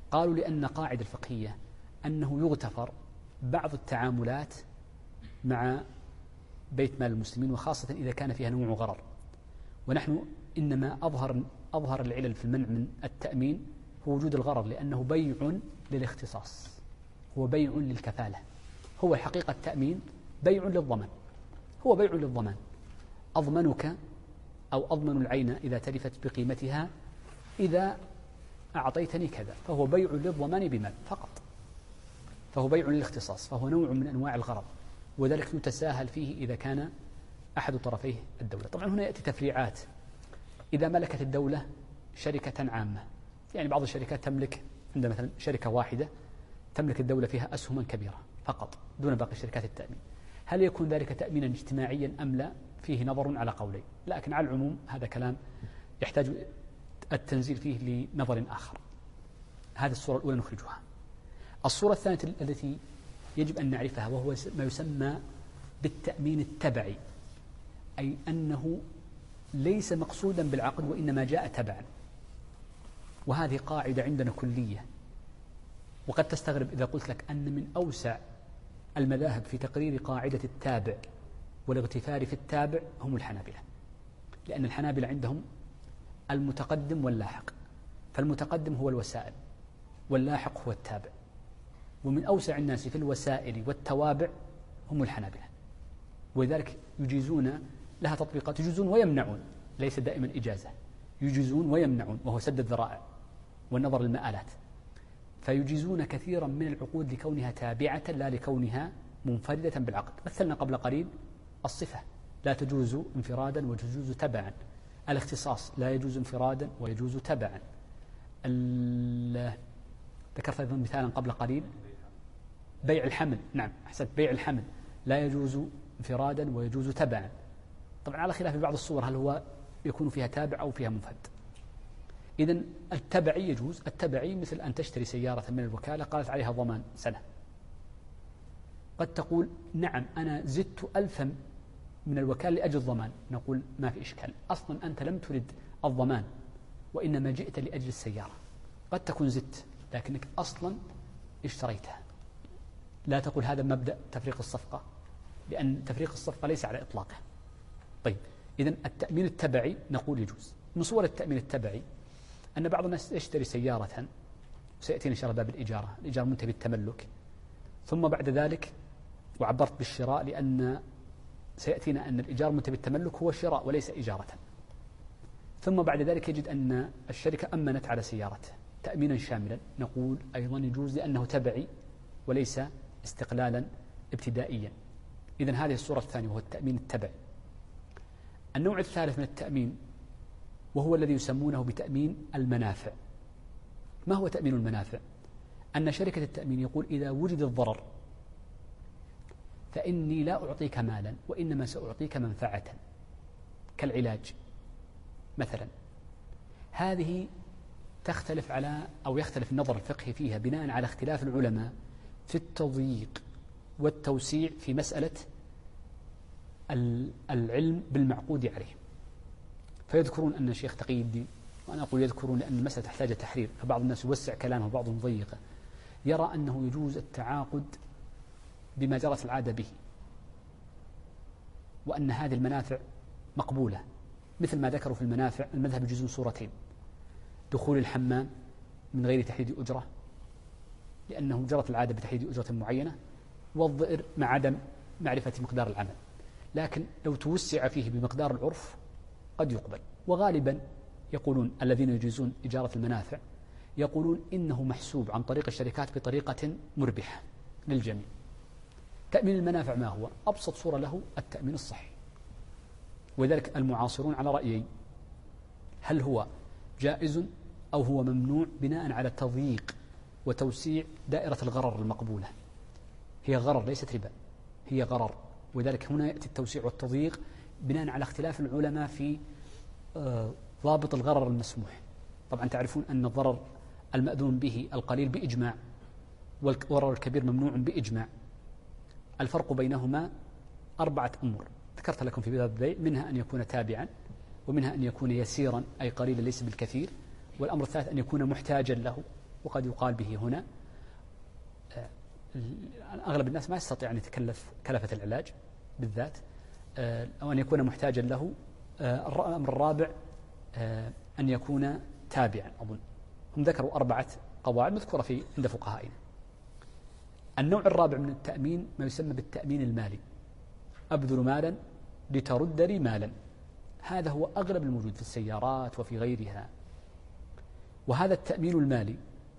قالوا لأن قاعدة الفقهية أنه يغتفر بعض التعاملات مع بيت مال المسلمين، وخاصة إذا كان فيها نوع غرر. ونحن إنما أظهر العلل في المنع من التأمين هو وجود الغرر، لأنه بيع للاختصاص، هو بيع للكفالة. هو حقيقة التأمين بيع للضمان، هو بيع للضمان. أضمنك أو أضمن العين إذا تلفت بقيمتها إذا أعطيتني كذا، فهو بيع للضمان بمال فقط، فهو بيع للاختصاص، فهو نوع من أنواع الغرر، وذلك يتساهل فيه إذا كان أحد طرفيه الدولة. طبعا هنا يأتي تفريعات. إذا ملكت الدولة شركة عامة، يعني بعض الشركات تملك، عند مثلا شركة واحدة تملك الدولة فيها أسهما كبيرة فقط دون باقي شركات التأمين، هل يكون ذلك تأمينا اجتماعيا أم لا؟ فيه نظر على قولين، لكن على العموم هذا كلام يحتاج التنزيل فيه لنظر آخر. هذه الصورة الأولى نخرجها. الصورة الثانية التي يجب أن نعرفها وهو ما يسمى بالتأمين التبعي، أي أنه ليس مقصودا بالعقد وإنما جاء تبعا. وهذه قاعدة عندنا كلية، وقد تستغرب إذا قلت لك أن من أوسع المذاهب في تقرير قاعدة التابع والاغتفار في التابع هم الحنابلة، لأن الحنابلة عندهم المتقدم واللاحق، فالمتقدم هو الوسائل واللاحق هو التابع، ومن أوسع الناس في الوسائل والتوابع هم الحنابلة، ولذلك يجيزون لها تطبيقات، يجيزون ويمنعون، ليس دائما إجازة، يجيزون ويمنعون، وهو سد الذرائع والنظر للمآلات. فيجيزون كثيرا من العقود لكونها تابعة لا لكونها منفردة بالعقد. مثلنا قبل قليل الصفة لا تجوز انفرادا وتجوز تبعا، الاختصاص لا يجوز انفرادا ويجوز تبعا. ذكرت أيضا مثالا قبل قليل بيع الحمل، نعم أحسنت، بيع الحمل لا يجوز انفرادا ويجوز تبعا. طبعا على خلاف بعض الصور هل هو يكون فيها تابع أو فيها منفرد. إذن التبعي يجوز، التبعي مثل أن تشتري سيارة من الوكالة قالت عليها ضمان سنة، قد تقول نعم أنا زدت 1000 من الوكالة لأجل الضمان، نقول ما في إشكال، أصلا أنت لم ترد الضمان وإنما جئت لأجل السيارة، قد تكون زدت لكنك أصلا اشتريتها. لا تقول هذا مبدأ تفريق الصفقة، لأن تفريق الصفقة ليس على إطلاقه. طيب إذن التأمين التبعي نقول يجوز. من صور التأمين التبعي أن بعض الناس يشتري سيارة، وسيأتينا إن شاء الله باب الإجارة، الإجارة منتهي بالتملك، ثم بعد ذلك، وعبرت بالشراء لأن سيأتينا أن الإجارة منتهي بالتملك هو شراء وليس إجارة، ثم بعد ذلك يجد أن الشركة أمنت على سيارته تأمينا شاملا، نقول أيضا يجوز لأنه تبعي وليس استقلالا ابتدائيا. إذن هذه الصورة الثانية وهو التأمين التبعي. النوع الثالث من التأمين وهو الذي يسمونه بتأمين المنافع. ما هو تأمين المنافع؟ أن شركة التأمين يقول إذا وجد الضرر فإني لا أعطيك مالا وإنما سأعطيك منفعة كالعلاج مثلا. هذه تختلف على أو يختلف النظر الفقهي فيها بناء على اختلاف العلماء في التضييق والتوسيع في مسألة العلم بالمعقود عليه. فيذكرون أن الشيخ تقي الدين، وأنا أقول يذكرون لأن المسألة تحتاج تحرير، فبعض الناس يوسع كلامه وبعضهم يضيقه، يرى أنه يجوز التعاقد بما جرت العادة به، وأن هذه المنافع مقبولة، مثل ما ذكروا في المنافع. المذهب يجوزون صورتين: دخول الحمام من غير تحديد أجرة لأنه جرت العادة بتحديد أجرة معينة، والضئر مع عدم معرفة مقدار العمل. لكن لو توسع فيه بمقدار العرف قد يقبل. وغالبا يقولون الذين يجيزون إجارة المنافع يقولون إنه محسوب عن طريق الشركات بطريقة مربحة للجميع. تأمين المنافع ما هو؟ أبسط صورة له التأمين الصحي، وذلك المعاصرون على رأيين: هل هو جائز أو هو ممنوع بناء على تضييق وتوسيع دائرة الغرر المقبولة. هي غرر ليست ربا، هي غرر، وذلك هنا يأتي التوسيع والتضييق بناء على اختلاف العلماء في ضابط الغرر المسموح. طبعا تعرفون أن الضرر المأذون به القليل بإجماع، والضرر الكبير ممنوع بإجماع. الفرق بينهما 4 أمور ذكرت لكم في باب البيع، منها أن يكون تابعا، ومنها أن يكون يسيرا أي قليلا ليس بالكثير، والأمر الثالث أن يكون محتاجا له، وقد يقال به هنا أغلب الناس ما يستطيع أن يتكلف كلفة العلاج بالذات، أو أن يكون محتاجا له. الأمر الرابع أن يكون تابعا. أظن هم ذكروا 4 قواعد مذكورة عند فقهائنا. النوع الرابع من التأمين ما يسمى بالتأمين المالي، أبذل مالا لترد لي مالا. هذا هو أغلب الموجود في السيارات وفي غيرها. وهذا التأمين المالي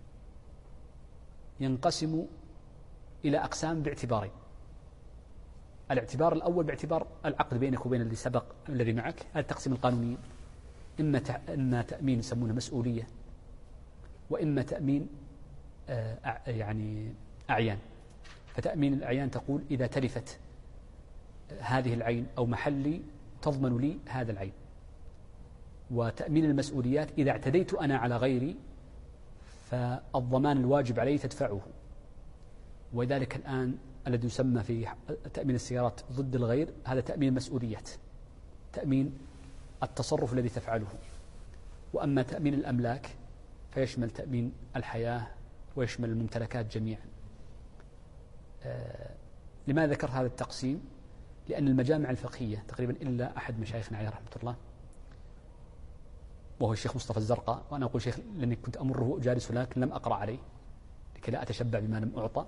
ينقسم إلى أقسام باعتبارين. الاعتبار الأول باعتبار العقد بينك وبين اللي سبق الذي معك، هذا التقسيم القانوني. إما تأمين يسمونه مسؤولية، وإما تأمين يعني أعيان. فتأمين الأعيان تقول إذا تلفت هذه العين أو محلي تضمن لي هذا العين. وتأمين المسؤوليات إذا اعتديت أنا على غيري فالضمان الواجب علي تدفعه. وذلك الآن الذي يسمى في تأمين السيارات ضد الغير هذا تأمين المسؤوليات، تأمين التصرف الذي تفعله. وأما تأمين الأملاك فيشمل تأمين الحياة ويشمل الممتلكات جميعا. لماذا ذكرت هذا التقسيم؟ لأن المجامع الفقهية تقريبا إلا أحد مشايخنا عليه رحمة الله وهو الشيخ مصطفى الزرقاء، وأنا أقول شيخ لأني كنت أمره جالس لكن لم أقرأ عليه لكي لا أتشبع بما لم أعطى.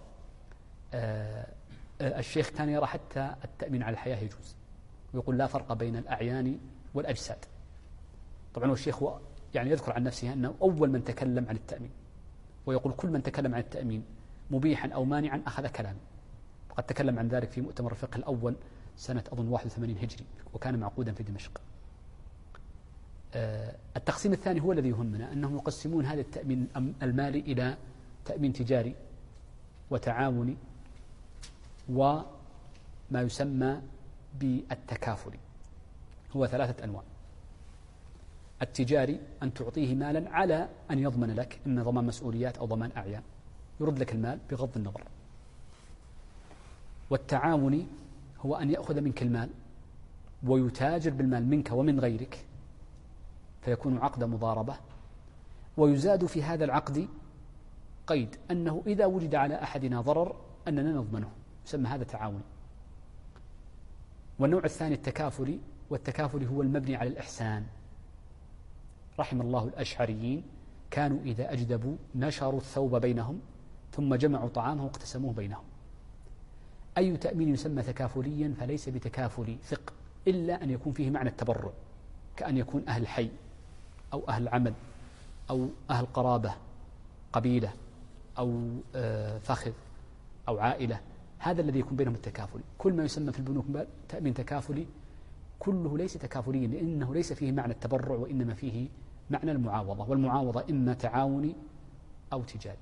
الشيخ كان يرى حتى التأمين على الحياة يجوز، ويقول لا فرق بين الأعيان والأجساد. طبعا هو الشيخ يعني يذكر عن نفسه أنه أول من تكلم عن التأمين، ويقول كل من تكلم عن التأمين مبيحا أو مانعا أخذ كلامه. وقد تكلم عن ذلك في مؤتمر الفقه الأول سنة أظن 81 هجري، وكان معقودا في دمشق. التقسيم الثاني هو الذي يهمنا، أنهم يقسمون هذا التأمين المالي إلى تأمين تجاري وتعاوني وما يسمى بالتكافل. هو 3 أنواع. التجاري أن تعطيه مالا على أن يضمن لك، إما ضمان مسؤوليات أو ضمان أعيان، يرد لك المال بغض النظر. والتعاوني هو أن يأخذ منك المال ويتاجر بالمال منك ومن غيرك، فيكون عقد مضاربة. ويزاد في هذا العقد قيد أنه إذا وجد على أحدنا ضرر أننا نضمنه، يسمى هذا تعاوني. والنوع الثاني التكافلي، والتكافلي هو المبني على الإحسان. رحم الله الأشعريين، كانوا إذا أجدبوا نشروا الثوب بينهم ثم جمعوا طعامه واقتسموه بينهم. أي تأمين يسمى تكافليا فليس بتكافلي ثق إلا أن يكون فيه معنى التبرع، كأن يكون أهل حي أو أهل عمل أو أهل قرابة، قبيلة أو فخذ أو عائلة. هذا الذي يكون بينهم التكافل. كل ما يسمى في البنوك تأمين تكافلي كله ليس تكافليا، لأنه ليس فيه معنى التبرع وإنما فيه معنى المعاوضة، والمعاوضة إما تعاوني أو تجاري.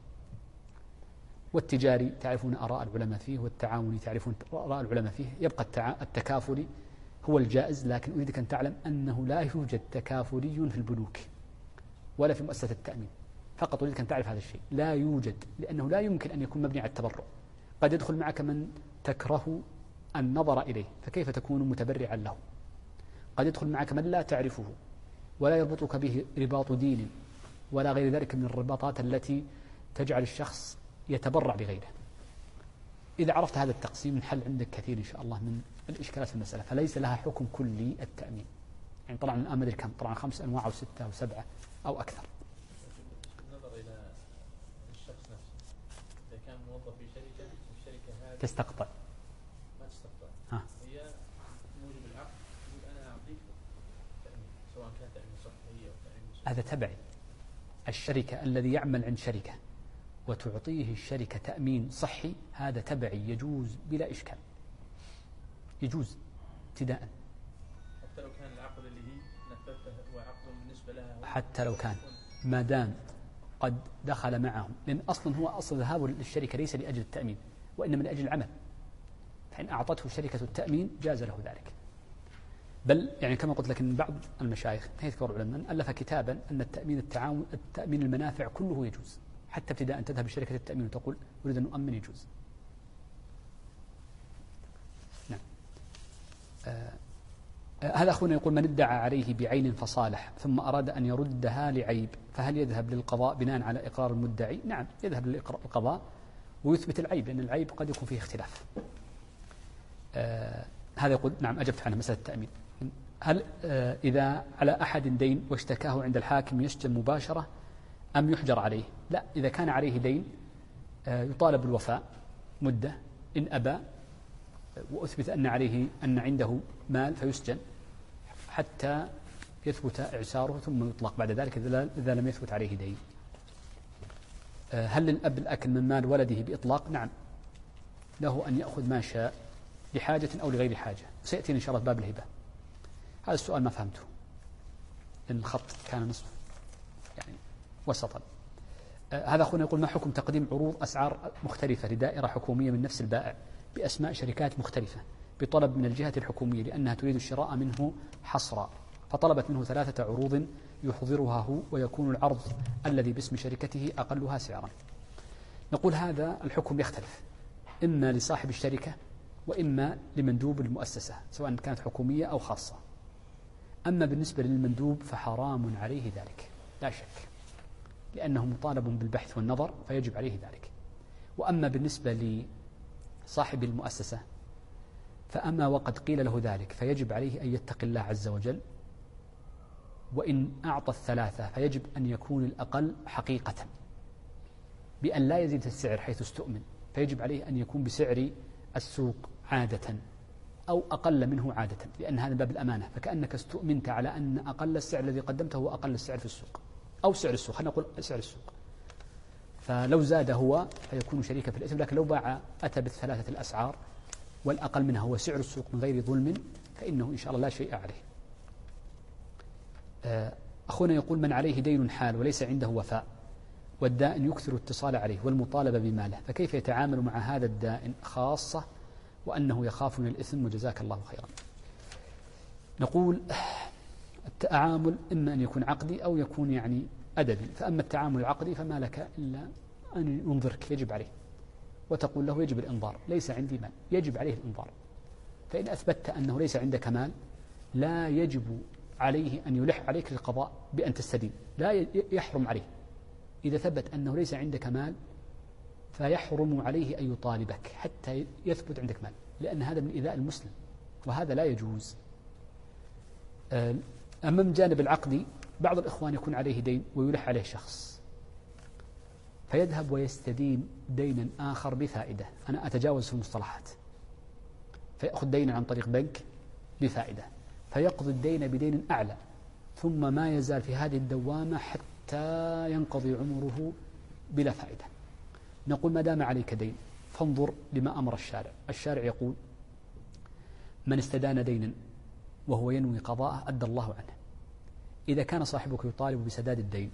والتجاري تعرفون آراء العلماء فيه، والتعاوني تعرفون آراء العلماء فيه. يبقى التكافلي هو الجائز، لكن أريدك أن تعلم أنه لا يوجد تكافلي في البنوك ولا في مؤسسة التأمين. فقط أريدك أن تعرف هذا الشيء، لا يوجد، لأنه لا يمكن أن يكون مبني على التبرع. قد يدخل معك من تكره النظر إليه، فكيف تكون متبرعا له؟ قد يدخل معك من لا تعرفه ولا يربطك به رباط دين ولا غير ذلك من الرباطات التي تجعل الشخص يتبرع بغيره. إذا عرفت هذا التقسيم انحل عندك كثير إن شاء الله من الإشكالات في المسألة. فليس لها حكم كلي التأمين. يعني طبعا الآن ما أدري كم، طبعا 5 أنواع أو 6 أو 7 أو أكثر. بالنظر إلى الشخص نفسه، إذا كان موظف في شركة والشركة هذه تستقطع ما تستقطع، هي موجب العقد يقول أنا أعطيك تأمين، سواء كان تأمين صحي أو تأمين هذا تبعي. الشركة الذي يعمل عند شركة وتعطيه الشركة تأمين صحي هذا تبعي، يجوز بلا إشكال، يجوز ابتداء. حتى لو كان العقد اللي هي نفذته هو عقد بالنسبة لها، حتى لو كان، ما دام قد دخل معهم، لأن أصلا هو أصل ذهابه للشركة ليس لأجل التأمين وإنما لأجل العمل، فإن أعطته شركة التأمين جاز له ذلك. بل يعني كما قلت لك، إن بعض المشايخ يذكر العلماء ألف كتابا أن التأمين المنافع كله يجوز، حتى ابتداء تذهب لشركة التأمين وتقول أريد أن أؤمن يجوز. نعم. هذا أخونا يقول: من ادعى عليه بعين فصالح ثم أراد أن يردها لعيب فهل يذهب للقضاء بناء على إقرار المدعي؟ نعم، يذهب للقضاء ويثبت العيب، لأن العيب قد يكون فيه اختلاف. هذا يقول: نعم، أجبت عنه مسألة التأمين. هل إذا على أحد دين واشتكاه عند الحاكم يسجن مباشرة أم يحجر عليه؟ لا، إذا كان عليه دين يطالب بالوفاء مدة، إن أبى وأثبت أن عنده مال فيسجن حتى يثبت إعساره ثم يطلق بعد ذلك إذا لم يثبت عليه دين. هل للأب الأكل من مال ولده بإطلاق؟ نعم، له أن يأخذ ما شاء لحاجة أو لغير حاجة، سيأتي إن شاء الله باب الهبة. هذا السؤال ما فهمته لأن الخط كان نصف يعني وسطا. هذا أخونا يقول: ما حكم تقديم عروض أسعار مختلفة لدائرة حكومية من نفس البائع بأسماء شركات مختلفة بطلب من الجهة الحكومية لأنها تريد الشراء منه حصرا، فطلبت منه 3 عروض يحضرها هو ويكون العرض الذي باسم شركته أقلها سعرا؟ نقول هذا الحكم يختلف، إما لصاحب الشركة وإما لمندوب المؤسسة سواء كانت حكومية أو خاصة. أما بالنسبة للمندوب فحرام عليه ذلك لا شك، لأنه مطالب بالبحث والنظر فيجب عليه ذلك. وأما بالنسبة لصاحب المؤسسة فأما وقد قيل له ذلك فيجب عليه أن يتقي الله عز وجل، وإن أعطى 3 فيجب أن يكون الأقل حقيقة بأن لا يزيد السعر حيث استؤمن، فيجب عليه أن يكون بسعر السوق عادة أو أقل منه عادة، لأن هذا باب الأمانة، فكأنك استؤمنت على أن أقل السعر الذي قدمته هو أقل السعر في السوق أو سعر السوق، خلينا نقول سعر السوق، فلو زاد هو فيكون شريكا في الإثم. لكن لو أتى ب3 الأسعار والأقل منها هو سعر السوق من غير ظلم فإنه إن شاء الله لا شيء عليه. أخونا يقول: من عليه دين حال وليس عنده وفاء والدائن يكثر الاتصال عليه والمطالبة بماله، فكيف يتعامل مع هذا الدائن خاصة وأنه يخاف من الإثم؟ وجزاك الله خيرا. نقول التعامل إما أن يكون عقدي أو يكون يعني أدبي. فأما التعامل العقدي فما لك إلا أن ينظرك، يجب عليه، وتقول له يجب الإنظار، ليس عندي مال، يجب عليه الإنظار. فإن أثبتت أنه ليس عندك مال لا يجب عليه أن يلح عليك للقضاء بأن تستدين، لا يحرم عليه. إذا ثبت أنه ليس عندك مال فيحرم عليه أن يطالبك حتى يثبت عندك مال، لأن هذا من إيذاء المسلم وهذا لا يجوز. أما من جانب العقدي بعض الإخوان يكون عليه دين ويلح عليه شخص فيذهب ويستدين دينا آخر بفائدة، أنا أتجاوز في المصطلحات، فيأخذ دينا عن طريق بنك بفائدة فيقضي الدين بدين أعلى، ثم ما يزال في هذه الدوامة حتى ينقضي عمره بلا فائدة. نقول ما دام عليك دين فانظر لما أمر الشارع. الشارع يقول: من استدان دينا وهو ينوي قضاءه أدى الله عنه. إذا كان صاحبك يطالب بسداد الدين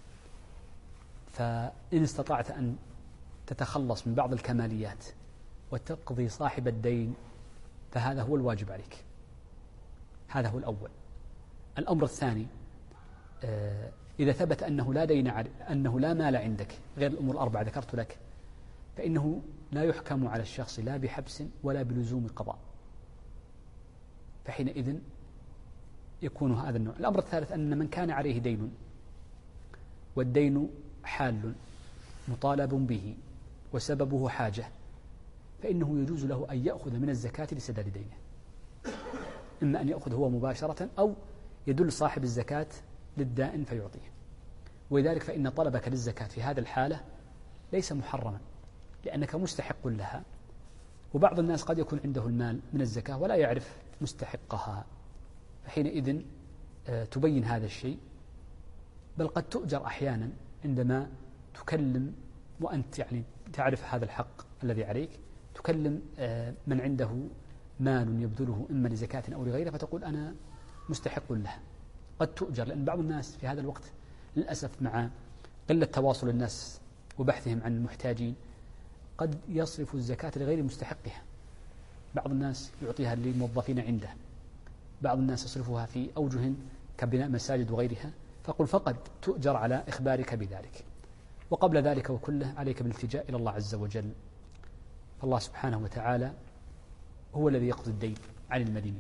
فإن استطعت أن تتخلص من بعض الكماليات وتقضي صاحب الدين فهذا هو الواجب عليك. هذا هو الأول. الأمر الثاني: إذا ثبت أنه لا دين أنه لا مال عندك غير الأمور الأربعة ذكرت لك فإنه لا يحكم على الشخص لا بحبس ولا بلزوم قضاء، فحينئذ يكون هذا النوع. الأمر الثالث: أن من كان عليه دين والدين حال مطالب به وسببه حاجة فإنه يجوز له أن يأخذ من الزكاة لسداد دينه، إما أن يأخذ هو مباشرة أو يدل صاحب الزكاة للدائن فيعطيه. ولذلك فإن طلبك للزكاة في هذا الحالة ليس محرما لأنك مستحق لها، وبعض الناس قد يكون عنده المال من الزكاة ولا يعرف مستحقها، فحينئذ تبين هذا الشيء. بل قد تؤجر أحيانا عندما تكلم وأنت يعني تعرف هذا الحق الذي عليك، تكلم من عنده مال يبذله إما لزكاة أو لغيره فتقول أنا مستحق له، قد تؤجر. لأن بعض الناس في هذا الوقت للأسف مع قلة تواصل الناس وبحثهم عن المحتاجين قد يصرف الزكاة لغير مستحقها. بعض الناس يعطيها للموظفين عنده، بعض الناس يصرفها في أوجه كبناء مساجد وغيرها، فقل فقد تؤجر على إخبارك بذلك. وقبل ذلك وكله عليك بالالتجاء إلى الله عز وجل، فالله سبحانه وتعالى هو الذي يقضي الدين عن المدينين،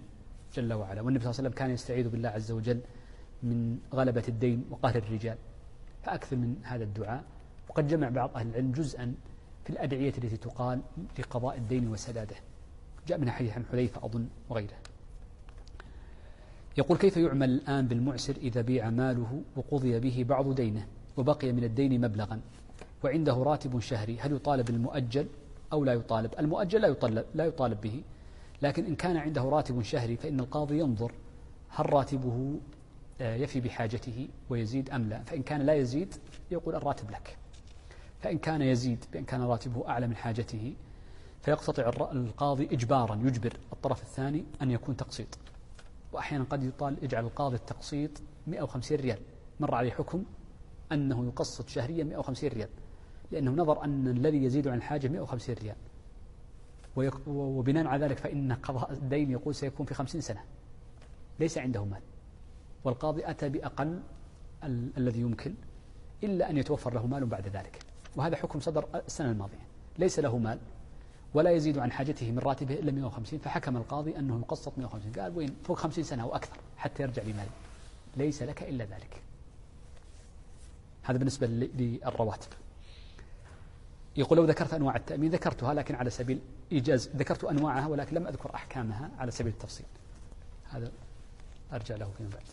جل وعلا. والنبي صلى الله عليه وسلم كان يستعيذ بالله عز وجل من غلبة الدين وقهر الرجال، فأكثر من هذا الدعاء. وقد جمع بعض أهل العلم جزءا في الأدعية التي تقال لقضاء الدين وسداده، جاء من حديث عن حذيفة أظن وغيره. يقول: كيف يعمل الآن بالمعسر إذا بيع ماله وقضي به بعض دينه وبقي من الدين مبلغا وعنده راتب شهري، هل يطالب المؤجل أو لا يطالب؟ المؤجل لا يطالب به، لكن إن كان عنده راتب شهري فإن القاضي ينظر هل راتبه يفي بحاجته ويزيد أم لا، فإن كان لا يزيد يقول الراتب لك، فإن كان يزيد بأن كان راتبه أعلى من حاجته فيقتطع القاضي إجبارا، يجبر الطرف الثاني أن يكون تقسيط. وأحيانا قد يجعل القاضي التقسيط 150 ريال، مر عليه حكم أنه يقسط شهريا 150 ريال، لأنه نظر أن الذي يزيد عن الحاجة 150 ريال، وبناء على ذلك فإن قضاء الدين يقول سيكون في 50 سنة، ليس عنده مال، والقاضي أتى بأقل الذي يمكن إلا أن يتوفر له مال بعد ذلك. وهذا حكم صدر السنة الماضية، ليس له مال ولا يزيد عن حاجته من راتبه إلا 150، فحكم القاضي أنه يقسط 150. قال: وين فوق 50 سنة أو أكثر حتى يرجع بمال، ليس لك إلا ذلك. هذا بالنسبة للرواتب. يقول: لو ذكرت أنواع التأمين ذكرتها لكن على سبيل إيجاز، ذكرت أنواعها ولكن لم أذكر أحكامها على سبيل التفصيل، هذا أرجع له فيما بعد.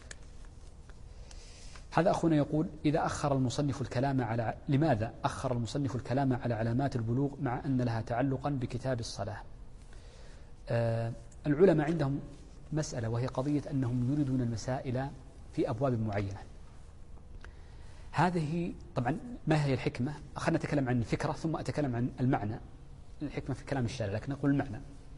هذا أخونا يقول: إذا أخر المصنف الكلام على لماذا أخر المصنف الكلام على علامات البلوغ مع أن لها تعلقا بكتاب الصلاة؟ العلماء عندهم مسألة، وهي قضية أنهم يريدون المسائل في أبواب معينة. هذه طبعا ما هي الحكمة؟ خلنا نتكلم عن الفكرة ثم أتكلم عن المعنى. الحكمة في كلام الشارع، لكن نقول المعنى.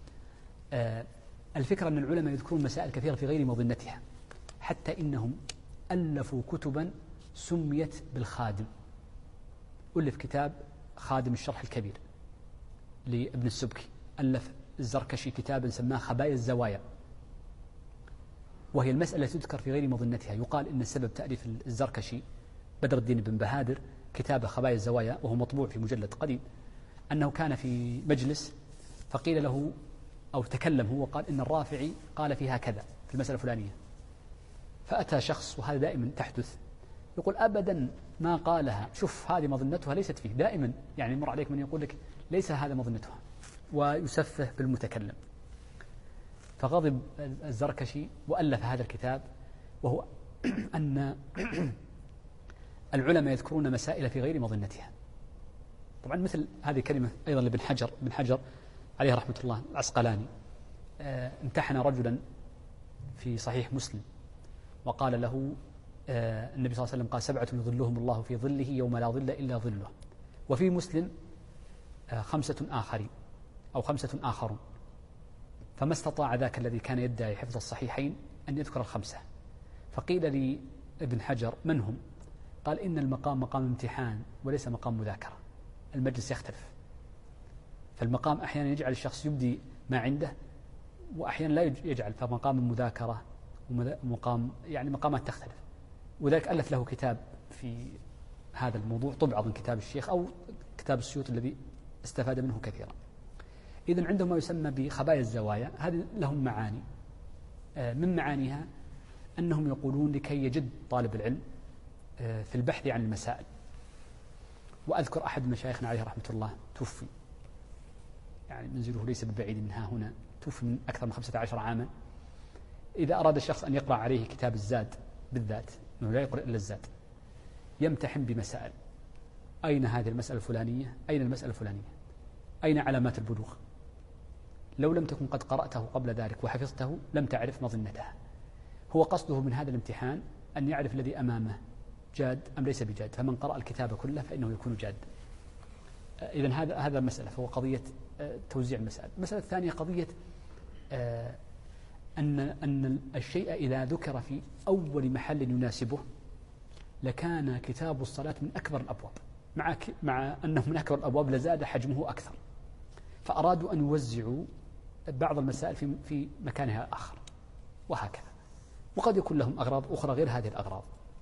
الفكرة أن العلماء يذكرون مسائل كثيرة في غير مظنتها، حتى إنهم ألفوا كتبا سميت بالخادم. ألف كتاب خادم الشرح الكبير لابن السبكي، ألف الزركشي كتابا سماه خبايا الزوايا، وهي المسألة تذكر في غير مظنتها. يقال إن السبب تأليف الزركشي بدر الدين بن بهادر كتاب خبايا الزوايا، وهو مطبوع في مجلد قديم، أنه كان في مجلس فقيل له أو تكلم هو وقال إن الرافعي قال فيها كذا في المسألة الفلانية، فأتى شخص، وهذا دائما تحدث، يقول: أبدا ما قالها، شوف هذه مظنتها ليست فيه. دائما يعني يمر عليك من يقول لك ليس هذا مظنتها، ويسفه بالمتكلم. فغضب الزركشي وألف هذا الكتاب، وهو أن العلماء يذكرون مسائل في غير مظنتها. طبعا مثل هذه كلمة أيضا لابن حجر عليه رحمة الله العسقلاني، امتحن رجلا في صحيح مسلم وقال له النبي صلى الله عليه وسلم قال: 7 يظلهم الله في ظله يوم لا ظل إلا ظله. وفي مسلم 5 آخرين أو 5 آخرون، فما استطاع ذاك الذي كان يدعي حفظ الصحيحين أن يذكر ال5. فقيل لابن حجر: من هم؟ قال: إن المقام مقام امتحان وليس مقام مذاكرة، المجلس يختلف، فالمقام أحيانا يجعل الشخص يبدي ما عنده، وأحيانا لا يجعل، فمقام مذاكرة ومقام يعني مقامات تختلف. وذلك ألف له كتاب في هذا الموضوع، طبع من كتاب الشيخ أو كتاب السيوط الذي استفاد منه كثيرا. إذن عندهم ما يسمى بخبايا الزوايا، هذه لهم معاني. من معانيها أنهم يقولون لكي يجد طالب العلم في البحث عن المسائل. وأذكر أحد مشايخنا عليه رحمة الله توفي، يعني منزله ليس ببعيد منها هنا، توفي من أكثر من 15 عاما. إذا أراد الشخص أن يقرأ عليه كتاب الزاد بالذات، أنه لا يقرأ إلا الزاد، يمتحن بمسائل: أين هذه المسألة الفلانية؟ أين المسألة الفلانية؟ أين علامات البلوغ؟ لو لم تكن قد قرأته قبل ذلك وحفظته لم تعرف مظنتها. هو قصده من هذا الامتحان أن يعرف الذي أمامه جاد أم ليس بجاد، فمن قرأ الكتاب كله فإنه يكون جاد. إذن هذا المسألة، فهو قضية توزيع المسائل. المسألة الثانية قضية أن الشيء إذا ذكر في أول محل يناسبه لكان كتاب الصلاة من أكبر الأبواب، مع أنه من أكبر الأبواب لزاد حجمه أكثر، فأرادوا أن يوزعوا بعض المسائل في مكانها الآخر، وهكذا. وقد يكون لهم أغراض أخرى غير هذه الأغراض.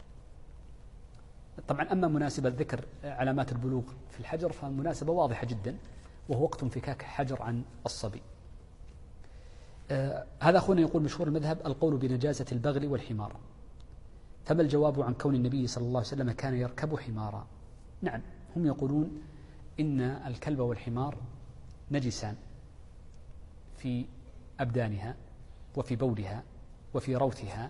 طبعا أما مناسبة ذكر علامات البلوغ في الحجر فمناسبة واضحة جدا، وهو وقت انفكاك حجر عن الصبي. هذا أخونا يقول مشهور المذهب القول بنجاسة البغل والحمار، فما الجواب عن كون النبي صلى الله عليه وسلم كان يركب حمارا؟ نعم، هم يقولون إن الكلب والحمار نجسان في أبدانها وفي بولها وفي روثها،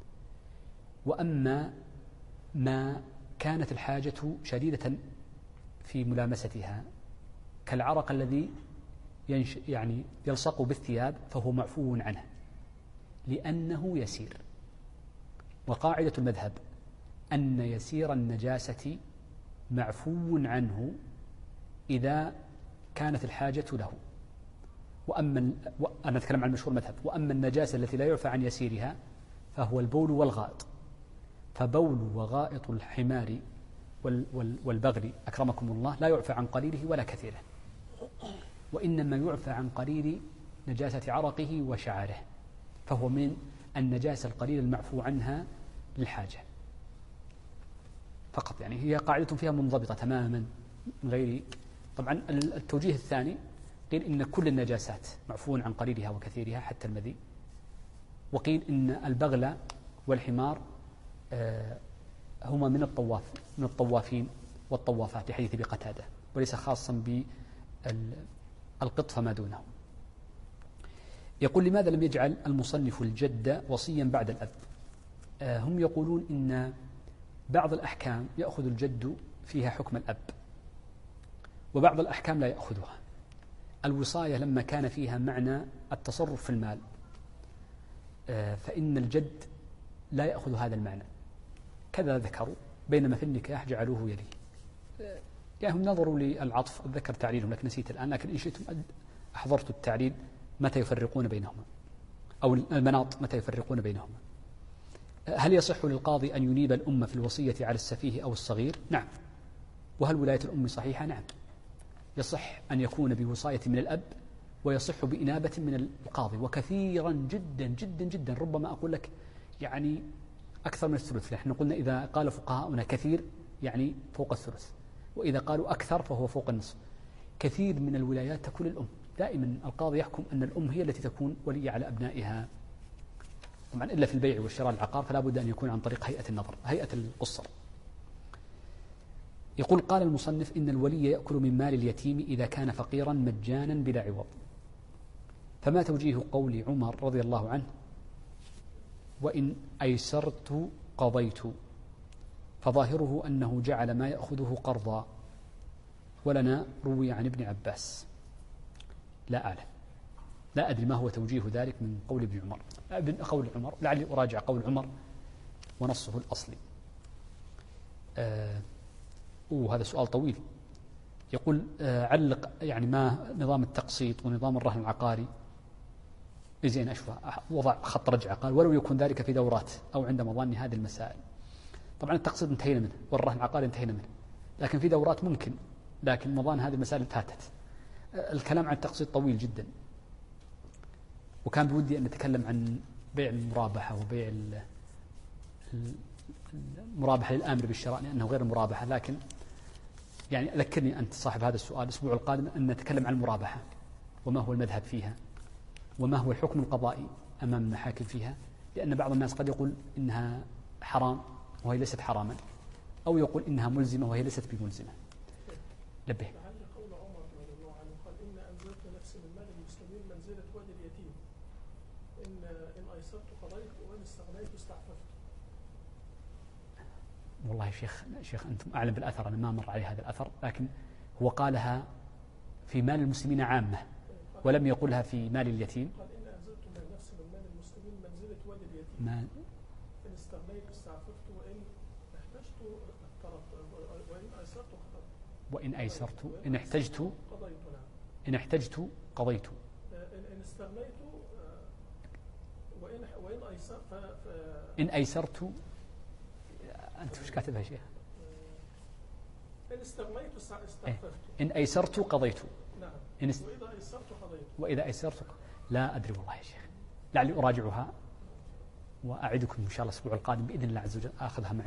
وأما ما كانت الحاجة شديدة في ملامستها كالعرق الذي يعني يلصق بالثياب فهو معفو عنه لأنه يسير. وقاعدة المذهب أن يسير النجاسة معفو عنه إذا كانت الحاجة له. أنا أتكلم عن مشهور المذهب. وأما النجاسة التي لا يعفى عن يسيرها فهو البول والغائط، فبول وغائط الحمار والبغل أكرمكم الله لا يعفى عن قليله ولا كثيره، وإنما يعفى عن قليل نجاسة عرقه وشعره، فهو من النجاسة القليل المعفو عنها للحاجة فقط. يعني هي قاعدة فيها منضبطة تماما من غير. طبعا التوجيه الثاني قيل إن كل النجاسات معفو عن قليلها وكثيرها حتى المذي، وقيل إن البغل والحمار هما من الطوافين والطوافات لحديث أبي قتادة، وليس خاصا بالقط فما دونه. يقول لماذا لم يجعل المصنف الجد وصيا بعد الأب؟ هم يقولون إن بعض الأحكام يأخذ الجد فيها حكم الأب وبعض الأحكام لا يأخذها. الوصاية لما كان فيها معنى التصرف في المال فإن الجد لا يأخذ هذا المعنى، كذا ذكروا، بينما في النكاح جعلوه يلي. يعني هم نظروا للعطف، ذكر تعليلهم لكن نسيت الآن، لكن إن شئتم أحضرت التعليل متى يفرقون بينهما، أو المناط متى يفرقون بينهما. هل يصح للقاضي أن ينيب الأم في الوصية على السفيه أو الصغير؟ نعم. وهل ولاية الأم صحيحة؟ نعم، يصح أن يكون بوصاية من الأب ويصح بإنابة من القاضي، وكثيرا جدا جدا جدا، ربما أقول لك يعني أكثر من الثلث. نحن قلنا إذا قال فقهاؤنا كثير يعني فوق الثلث، وإذا قالوا أكثر فهو فوق النصف. كثير من الولايات تكون الأم، دائما القاضي يحكم أن الأم هي التي تكون ولية على أبنائها، طبعا إلا في البيع والشراء العقار فلا بد أن يكون عن طريق هيئة النظر، هيئة القصر. يقول قال المصنف إن الولي يأكل من مال اليتيم إذا كان فقيرا مجانا بلا عوض، فما توجيه قول عمر رضي الله عنه وإن أيسرت قضيت؟ فظاهره أنه جعل ما يأخذه قرضا، ولنا روي عن ابن عباس. لا أعلم، لا أدري ما هو توجيه ذلك من قول ابن عمر، قول عمر، لعلي أراجع قول عمر ونصه الأصلي. هذا سؤال طويل. يقول علق يعني ما نظام التقسيط ونظام الرهن العقاري. زين أشوف وضع خط رجعة، قال ولو يكون ذلك في دورات أو عند مظان هذه المسائل. طبعا التقسيط انتهينا منه والرهن العقاري انتهينا منه، لكن في دورات ممكن، لكن مظان هذه المسائل فاتت. الكلام عن التقسيط طويل جدا، وكان بودي أن نتكلم عن بيع المرابحة وبيع المرابحة للآمر بالشراء لأنه غير المرابحة، لكن يعني ذكرني أنت صاحب هذا السؤال الأسبوع القادم أن نتكلم عن المرابحة وما هو المذهب فيها وما هو الحكم القضائي أمام المحاكم فيها، لأن بعض الناس قد يقول إنها حرام وهي ليست حراما، أو يقول إنها ملزمة وهي ليست بملزمة. لبه. قول عمر رضي الله عنه قال إن أنزلت نفسي من مال المسلمين منزلة وادي اليتيم، إن أيسرت قضيت وإن استغنيت استعففت. والله شيخ أنتم أعلم بالأثر، أنا ما مر علي هذا الأثر، لكن هو قالها في مال المسلمين عامة ولم يقولها في مال اليتيم. قال إن أنزلت من نفسي من مال المسلمين منزلة وادي اليتيم، إن استغنيت استعففت وإن احتجت اقترضت وإن أيسرت قضيت. وإن أيسرت إن احتجت قضيت. نعم. إن احتجت قضيت. إن استغنيت وإن أيسرت إن أيسرت. أنت وش كاتبها شيخ؟ إن استغنيت استعففت. إن أيسرت قضيت. نعم. وإذا أيسرت قضيت. وإذا أيسرت لا أدري والله يا شيخ، لعلي أراجعها وأعدكم إن شاء الله الأسبوع القادم بإذن الله عز وجل آخذها معي.